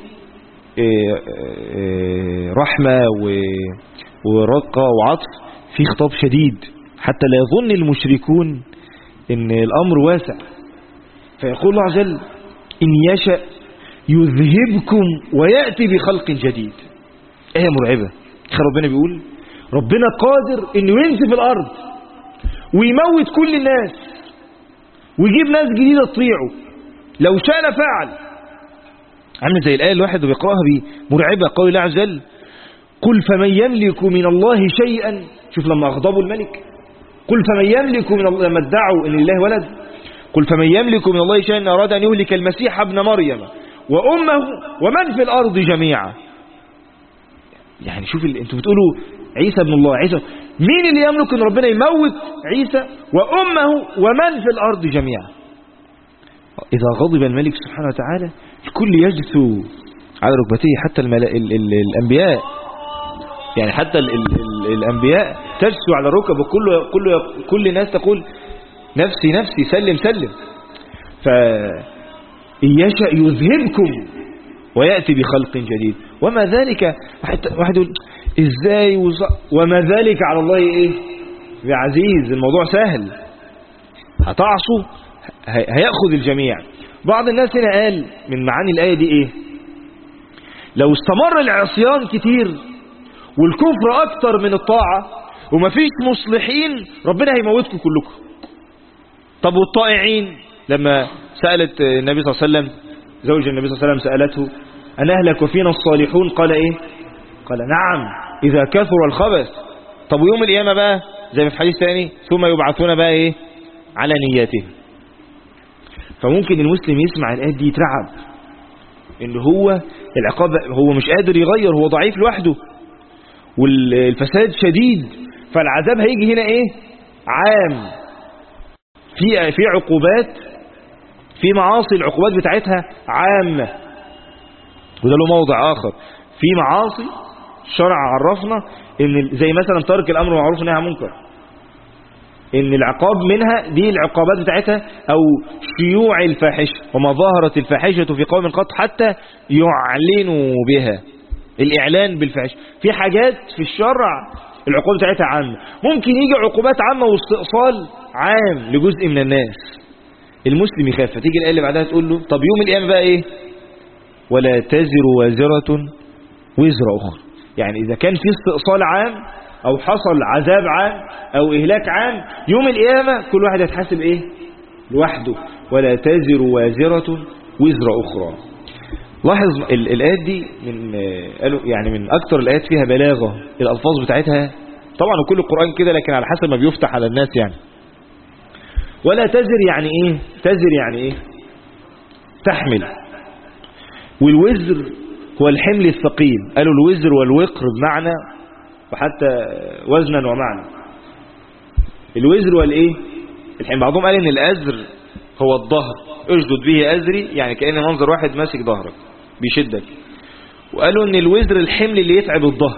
Speaker 1: رحمة ورقة وعطف، فيه خطاب شديد حتى لا يظن المشركون ان الأمر واسع. فيقول الله عز وجل إن يشأ يذهبكم ويأتي بخلق جديد. آية مرعبة. ربنا بيقول ربنا قادر انه ينزل الارض ويموت كل الناس ويجيب ناس جديدة تطيعه، لو شاء فعل. عامل زي الآية الواحد بيقرأها مرعبة، قول الله عز وجل قل فمن يملك من الله شيئا. شوف لما أغضبوا الملك، قل فمن يملك من الله، لما ادعوا ان الله ولد، قل فمن يملك من الله شيئا إن أراد أن يهلك المسيح ابن مريم وأمه ومن في الأرض جميعا. يعني شوف انتوا بتقولوا عيسى ابن الله، عيسى مين اللي يملك ان ربنا يموت عيسى وأمه ومن في الأرض جميعا؟ إذا غضب الملك سبحانه وتعالى الكل يجثو على ركبتيه، حتى الأنبياء، يعني حتى الأنبياء تجثو على الركب، كل الناس تقول نفسي نفسي سلم سلم. فإن يشأ يذهبكم ويأتي بخلق جديد وما ذلك. واحد يقول ازاي وما ذلك على الله ايه بعزيز، الموضوع سهل، هتعصوا هيأخذ الجميع. بعض الناس هنا قال من معاني الآية دي ايه، لو استمر العصيان كتير والكفر اكتر من الطاعة ومفيش مصلحين ربنا هيموتكم كلكم. طب والطائعين؟ لما سألت النبي صلى الله عليه وسلم، زوج النبي صلى الله عليه وسلم سألته أن أهلك وفينا الصالحون؟ قال ايه؟ قال نعم إذا كثر الخبث. طب ويوم القيامة بقى زي ما في حديث ثاني ثم يبعثون بقى ايه على نياتهم. فممكن المسلم يسمع الآيات دي يترعب ان هو العقاب، هو مش قادر يغير، هو ضعيف لوحده والفساد شديد، فالعذاب هيجي هنا ايه عام، في عقوبات، في معاصي العقوبات بتاعتها عامة، وده له موضع آخر. في معاصي الشرع عرفنا ان زي مثلا ترك الأمر معروف نهي عن منكر، ان العقاب منها دي العقوبات بتاعتها، او شيوع الفاحشة، وما ظهرت الفاحشة في قوم قط حتى يعلنوا بها، الإعلان بالفاحشة. في حاجات في الشرع العقوبة بتاعتها عامة، ممكن يجي عقوبات عامة واستئصال عام لجزء من الناس، المسلم يخاف. فتيجي الآية اللي بعدها تقول له طب يوم القيامة بقى ايه؟ ولا تزر وازرة وزر أخرى. يعني إذا كان في استئصال عام أو حصل عذاب عام أو إهلاك عام، يوم القيامة كل واحد يتحاسب إيه لوحده. ولا تزر وازرة وزر أخرى. لاحظ الآيات دي يعني من أكثر الآيات فيها بلاغة، الألفاظ بتاعتها طبعا وكل القرآن كده، لكن على حسب ما بيفتح على الناس. يعني ولا تزر يعني إيه؟ تزر يعني إيه؟ تحمل. والوزر هو الحمل الثقيل، قالوا الوزر والوقر بمعنى وحتى وزنا ومعنى. الوزر والإيه؟ الحمل. بعضهم قال إن الأزر هو الظهر، اجدد به أزري، يعني كأن منظر واحد ماسك ظهرك بيشدك. وقالوا إن الوزر الحمل اللي يتعب الظهر.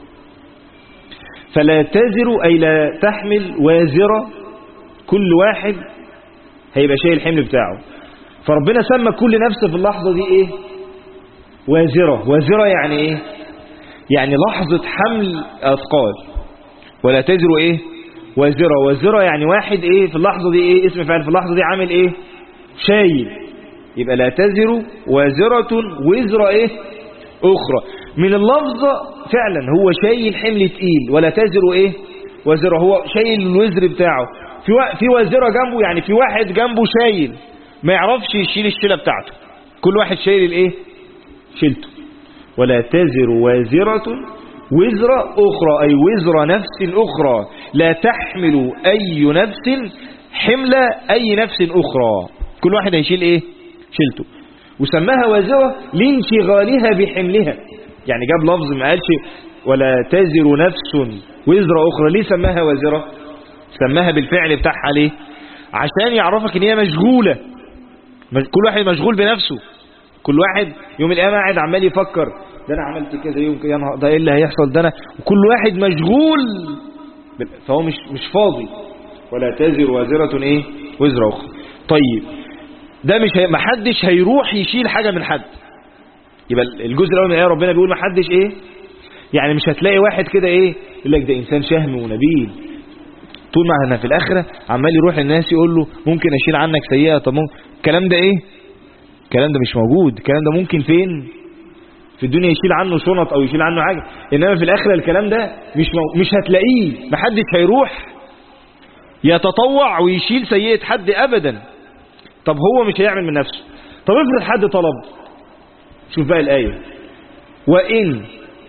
Speaker 1: فلا تزر أي لا تحمل وازرة، كل واحد هيبقى شايل الحمل بتاعه. فربنا سمى كل نفس في اللحظة دي ايه؟ وازرة. وازرة يعني ايه؟ يعني لحظة حمل أثقال. ولا تزر ايه؟ وازرة. وازرة يعني واحد ايه في اللحظة دي ايه؟ اسم فعل في اللحظة دي عامل ايه؟ شايل. يبقى لا تزر وازرة وزر ايه؟ أخرى. من اللفظة فعلا هو شايل حمل تقيل. ولا تزر ايه؟ وازرة، هو شايل الوزر بتاعه. في وازرة جنبه، يعني في واحد جنبه شايل ما يعرفش يشيل الشيلة بتاعته، كل واحد شايل الايه؟ شيلته. ولا تزر وازرة وزر أخرى أي وزر نفس أخرى، لا تحمل أي نفس حمل أي نفس أخرى، كل واحد هيشيل ايه؟ شيلته. وسماها وازرة لانشغالها بحملها، يعني جاب لفظ ما قالش ولا تزر نفس وزر أخرى. ليه سماها وازرة؟ سماها بالفعل بتاعها ليه؟ عشان يعرفك ان هي مشغولة، كل واحد مشغول بنفسه، كل واحد يوم القيامة قاعد عمال يفكر ده انا عملت كذا يوم كده، ده ايه اللي هيحصل ده انا، وكل واحد مشغول فهو مش فاضي. ولا تزر وازرة ايه؟ وزر اخرى. طيب ده مش محدش هيروح يشيل حاجة من حد. يبقى الجزء الاول من الايه ربنا بيقول محدش ايه؟ يعني مش هتلاقي واحد كده ايه يقول لك ده انسان شهم ونبيل، طول ما احنا في الآخرة عمال يروح الناس يقول له ممكن أشيل عنك سيئة. طب الكلام ده إيه؟ الكلام ده مش موجود. الكلام ده ممكن فين؟ في الدنيا يشيل عنه شنط أو يشيل عنه حاجة، إنما في الآخرة الكلام ده مش هتلاقيه. محدش هيروح يتطوع ويشيل سيئة حد أبدا. طب هو مش هيعمل من نفسه. طب افرض حد طلب، شوف بقى الآية، وإن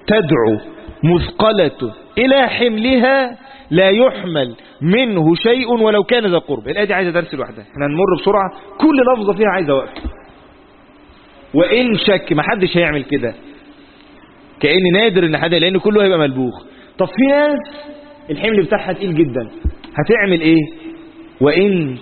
Speaker 1: تدعو مثقلة إلى حملها لا يحمل منه شيء ولو كان ذا قرب. الآية دي عايزة درس لوحدها، احنا هنمر بسرعة، كل لفظة فيها عايزة وقف. وإن شك، ما حدش هيعمل كده، كأن نادر ان حد، لأن كله هيبقى ملبوخ. طب في ناس الحمل بتاعها تقيل جدا، هتعمل ايه؟ وإن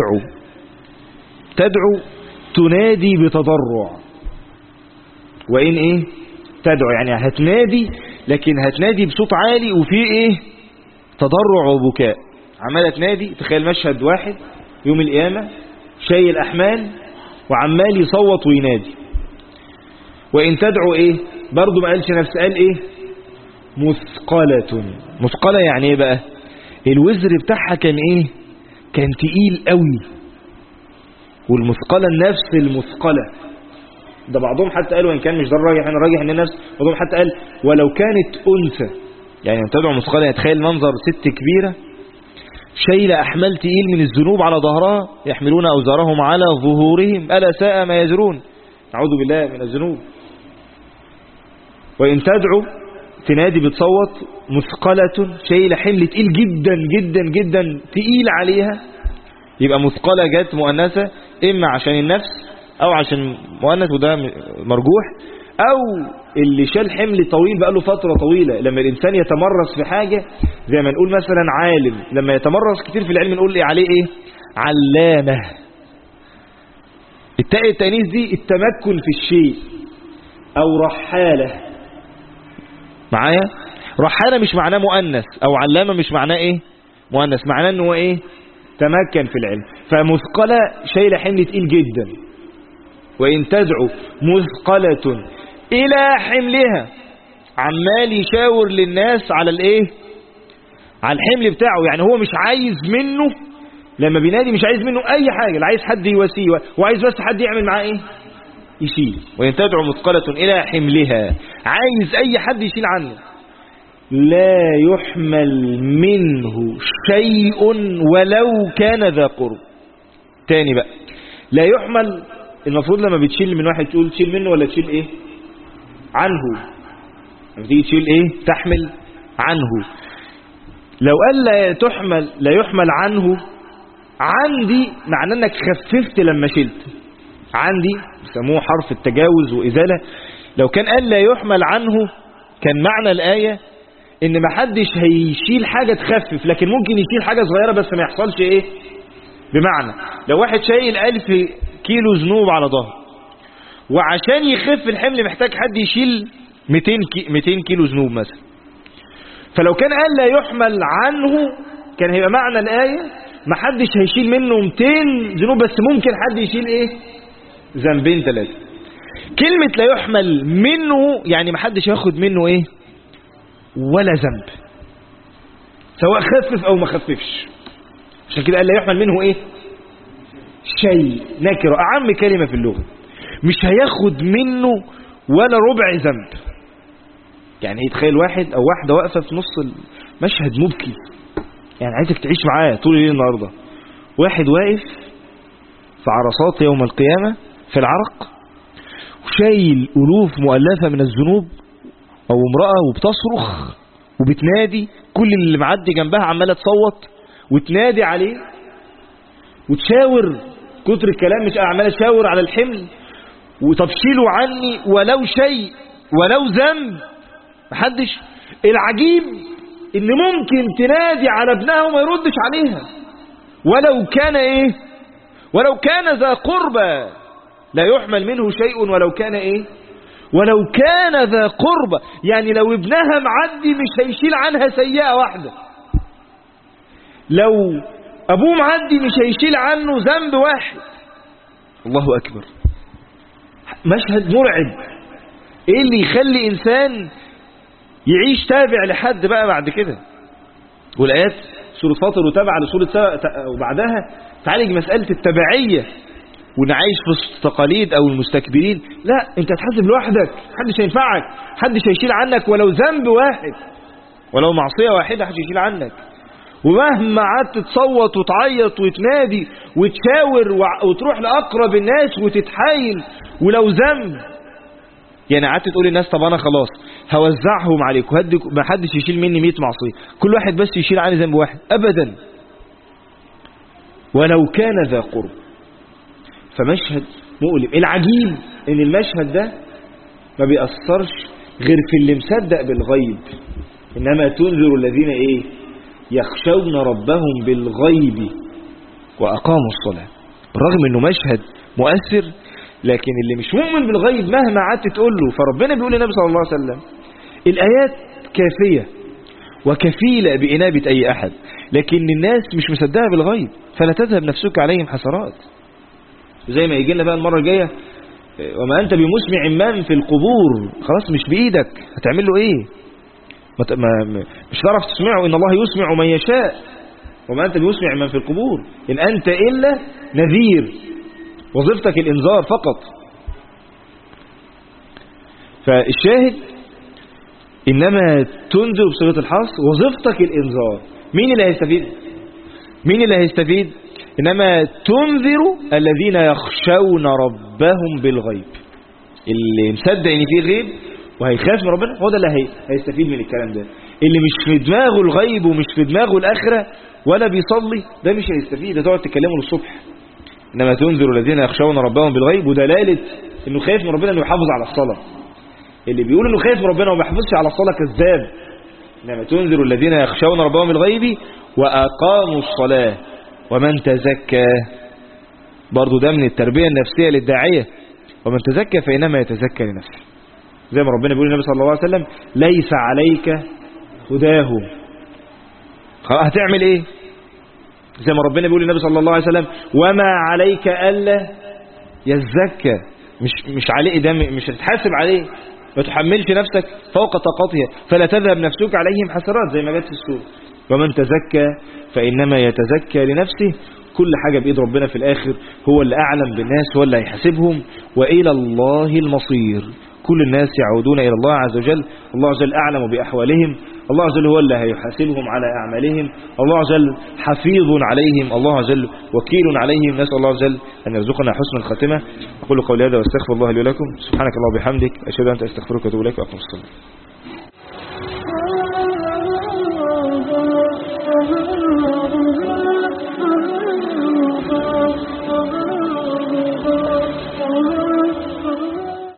Speaker 1: تدعو تنادي بتضرع. وإن ايه؟ تدعو يعني هتنادي، لكن هتنادي بصوت عالي وفي ايه؟ تضرع وبكاء. عمالة تنادي. تخيل مشهد واحد يوم القيامة شايل أحمال وعمال يصوت وينادي. وإن تدعو ايه؟ برضو ما قالش نفس، قال ايه؟ مثقلة يعني ايه بقى؟ الوزر بتاعها كان ايه؟ كان تقيل قوي. والمثقلة النفس المثقلة ده بعضهم حتى قالوا ان كان مش ده الراجح، انا راجح ان النفس، بعضهم حتى قال ولو كانت انثى. يعني ان تدعو مثقلة، يتخيل منظر ست كبيرة شايلة احمال تقيل من الذنوب على ظهرها، يحملون اوزارهم على ظهورهم الا ساء ما يزرون. نعوذ بالله من الذنوب. وان تدعو تنادي بتصوت، مثقلة شايلة حمل تقيل جدا جدا جدا تقيل عليها. يبقى مثقلة جت مؤنثة اما عشان النفس او عشان مؤنث وده مرجوح، او اللي شال حمل طويل بقى له فترة طويلة. لما الانسان يتمرس في حاجة، زي ما نقول مثلا عالم لما يتمرس كتير في العلم نقول عليه ايه؟ علامة. التاء التانيث دي التمكن في الشيء. او رحالة. معايا؟ رحالة مش معناه مؤنث، او علامة مش معناه ايه؟ مؤنث، معناه انه ايه؟ تمكن في العلم. فمثقلة شايلة حمل تقيل جدا. وإن تدعو مثقلة إلى حملها، عمال يشاور للناس على الايه؟ على الحمل بتاعه. يعني هو مش عايز منه، لما بينادي مش عايز منه اي حاجة، لا عايز حد يواسيه، وعايز بس حد يعمل معاه ايه؟ يشيل. وإن تدعو مثقلة إلى حملها، عايز اي حد يشيل عنه. لا يحمل منه شيء ولو كان ذا قرب. تاني بقى، لا يحمل، المفروض لما بتشيل من واحد تقول تشيل منه ولا تشيل ايه؟ عنه. لما تيجي تشيل ايه؟ تحمل عنه. لو قال لا يحمل عنه، عندي معناه انك خففت لما شلت. عندي بيسموه حرف التجاوز وإزالة. لو كان قال لا يحمل عنه، كان معنى الآية ان ما حدش هيشيل حاجة تخفف، لكن ممكن يشيل حاجة صغيرة بس ما يحصلش ايه؟ بمعنى لو واحد شايل 1000 كيلو ذنوب على ظهره، وعشان يخف الحمل محتاج حد يشيل 200 كيلو ذنوب مثلا. فلو كان قال لا يحمل عنه، كان هيبقى معنى الآية ما حدش هيشيل منه 200 ذنوب، بس ممكن حد يشيل ايه؟ ذنبين 3. كلمة لا يحمل منه يعني ما حدش ياخد منه ايه؟ ولا ذنب، سواء خفف او ما خففش. عشان كده قال لا يحمل منه ايه؟ شيء، نكرة، اعم كلمة في اللغة. مش هياخد منه ولا ربع ذنب. يعني يتخيل واحد او واحدة واقفة في نص المشهد مبكي، يعني عايزك تعيش معاه طول الليل النهاردة. واحد واقف في عرصات يوم القيامة في العرق، وشايل ألوف مؤلفة من الذنوب، او امرأة وبتصرخ وبتنادي، كل اللي معدي جنبها عمالة تصوت وتنادي عليه وتشاور. كتر الكلام مش عمالة تشاور على الحمل، وتبشيلوا عني ولو شيء ولو ذنب. محدش. العجيب ان ممكن تنادي على ابنها وما يردش عليها، ولو كان ايه؟ ولو كان ذا قربى. لا يحمل منه شيء ولو كان ايه؟ ولو كان ذا قربى. يعني لو ابنها معدي مش هيشيل عنها سيئة واحدة، لو ابوه معدي مش هيشيل عنه ذنب واحد. الله اكبر. مشهد مرعب. ايه اللي يخلي انسان يعيش تابع لحد بقى بعد كده؟ والايات سورة فاطر وتابعة لسورة وبعدها تعالج مسألة التبعية، ونعيش في التقاليد او المستكبرين. لا، انت هتحاسب لوحدك، محدش هينفعك، محدش هيشيل عنك ولو ذنب واحد، ولو معصية واحدة محدش هيشيل عنك. ومهما قعدت تصوت وتعيط وتنادي وتشاور وتروح لأقرب الناس وتتحايل، ولو ذنب يعني قعدت تقول للناس طب انا خلاص هوزعهم عليكم، ما حدش يشيل مني 100 معصيه، كل واحد بس يشيل عني ذنب واحد، ابدا، ولو كان ذا قرب. فمشهد مؤلم. العجيب ان المشهد ده ما بيأثرش غير في اللي مصدق بالغيب. انما تنذر الذين ايه؟ يخشون ربهم بالغيب واقاموا الصلاه. بالرغم انه مشهد مؤثر، لكن اللي مش مؤمن بالغيب مهما قعدت تقول له، فربنا بيقول للنبي صلى الله عليه وسلم الايات كافيه وكفيله بانابه اي احد، لكن الناس مش مصدقه بالغيب، فلا تذهب نفسك عليهم حسرات. زي ما يجي لنا بقى المره الجايه وما انت بمسمع من في القبور، خلاص مش بايدك، هتعمل له ايه؟ مش هتعرف تسمعه، ان الله يسمع من يشاء، وما انت بمسمع من في القبور ان انت الا نذير، وظيفتك الانذار فقط. فالشاهد انما تنذر بصيغه الحصر، وظيفتك الانذار. مين اللي هيستفيد؟ مين اللي هيستفيد؟ انما تنذر الذين يخشون ربهم بالغيب، اللي مصدق ان في غيب وهيخاف من ربنا هو ده اللي هيستفيد من الكلام ده. اللي مش في دماغه الغيب ومش في دماغه الاخره ولا بيصلي ده مش هيستفيد، هتقعد تكلمه للصبح. انما تنذر الذين يخشون ربهم بالغيب، ودلاله انه خايف من ربنا انه يحافظ على الصلاه. اللي بيقول انه خايف من ربنا وما بيحافظش على الصلاه كذاب. انما تنذر الذين يخشون ربهم بالغيب واقاموا الصلاه ومن تزكى. برضو ده من التربيه النفسيه للداعيه. ومن تزكى فانما يتزكى لنفسه، زي ما ربنا بيقول للنبي صلى الله عليه وسلم ليس عليك هداهم. هتعمل ايه؟ زي ما ربنا بيقول للنبي صلى الله عليه وسلم وما عليك الا يزكى. مش عليه، ده مش هتتحاسب عليه، ما تحملش نفسك فوق طاقتها، فلا تذهب نفسك عليهم حسرات زي ما جت في السورة. ومن تزكى فإنما يتزكى لنفسه. كل حاجة بإيد ربنا في الآخر، هو اللي أعلم بالناس، هو اللي هيحاسبهم، وإلى الله المصير. كل الناس يعودون إلى الله عز وجل، الله عز وجل أعلم بأحوالهم، الله عز وجل هو اللي هيحاسبهم على أعمالهم، الله عز وجل حفيظ عليهم، الله عز وجل وكيل عليهم. نسأل الله عز وجل أن يرزقنا حسن الخاتمة. أقول قولي هذا واستغفر الله لي ولكم. سبحانك اللهم وبحمدك، أشهد أن لا إله إلا أنت، أستغفرك وأتوب إليك، وأقم الصلاة.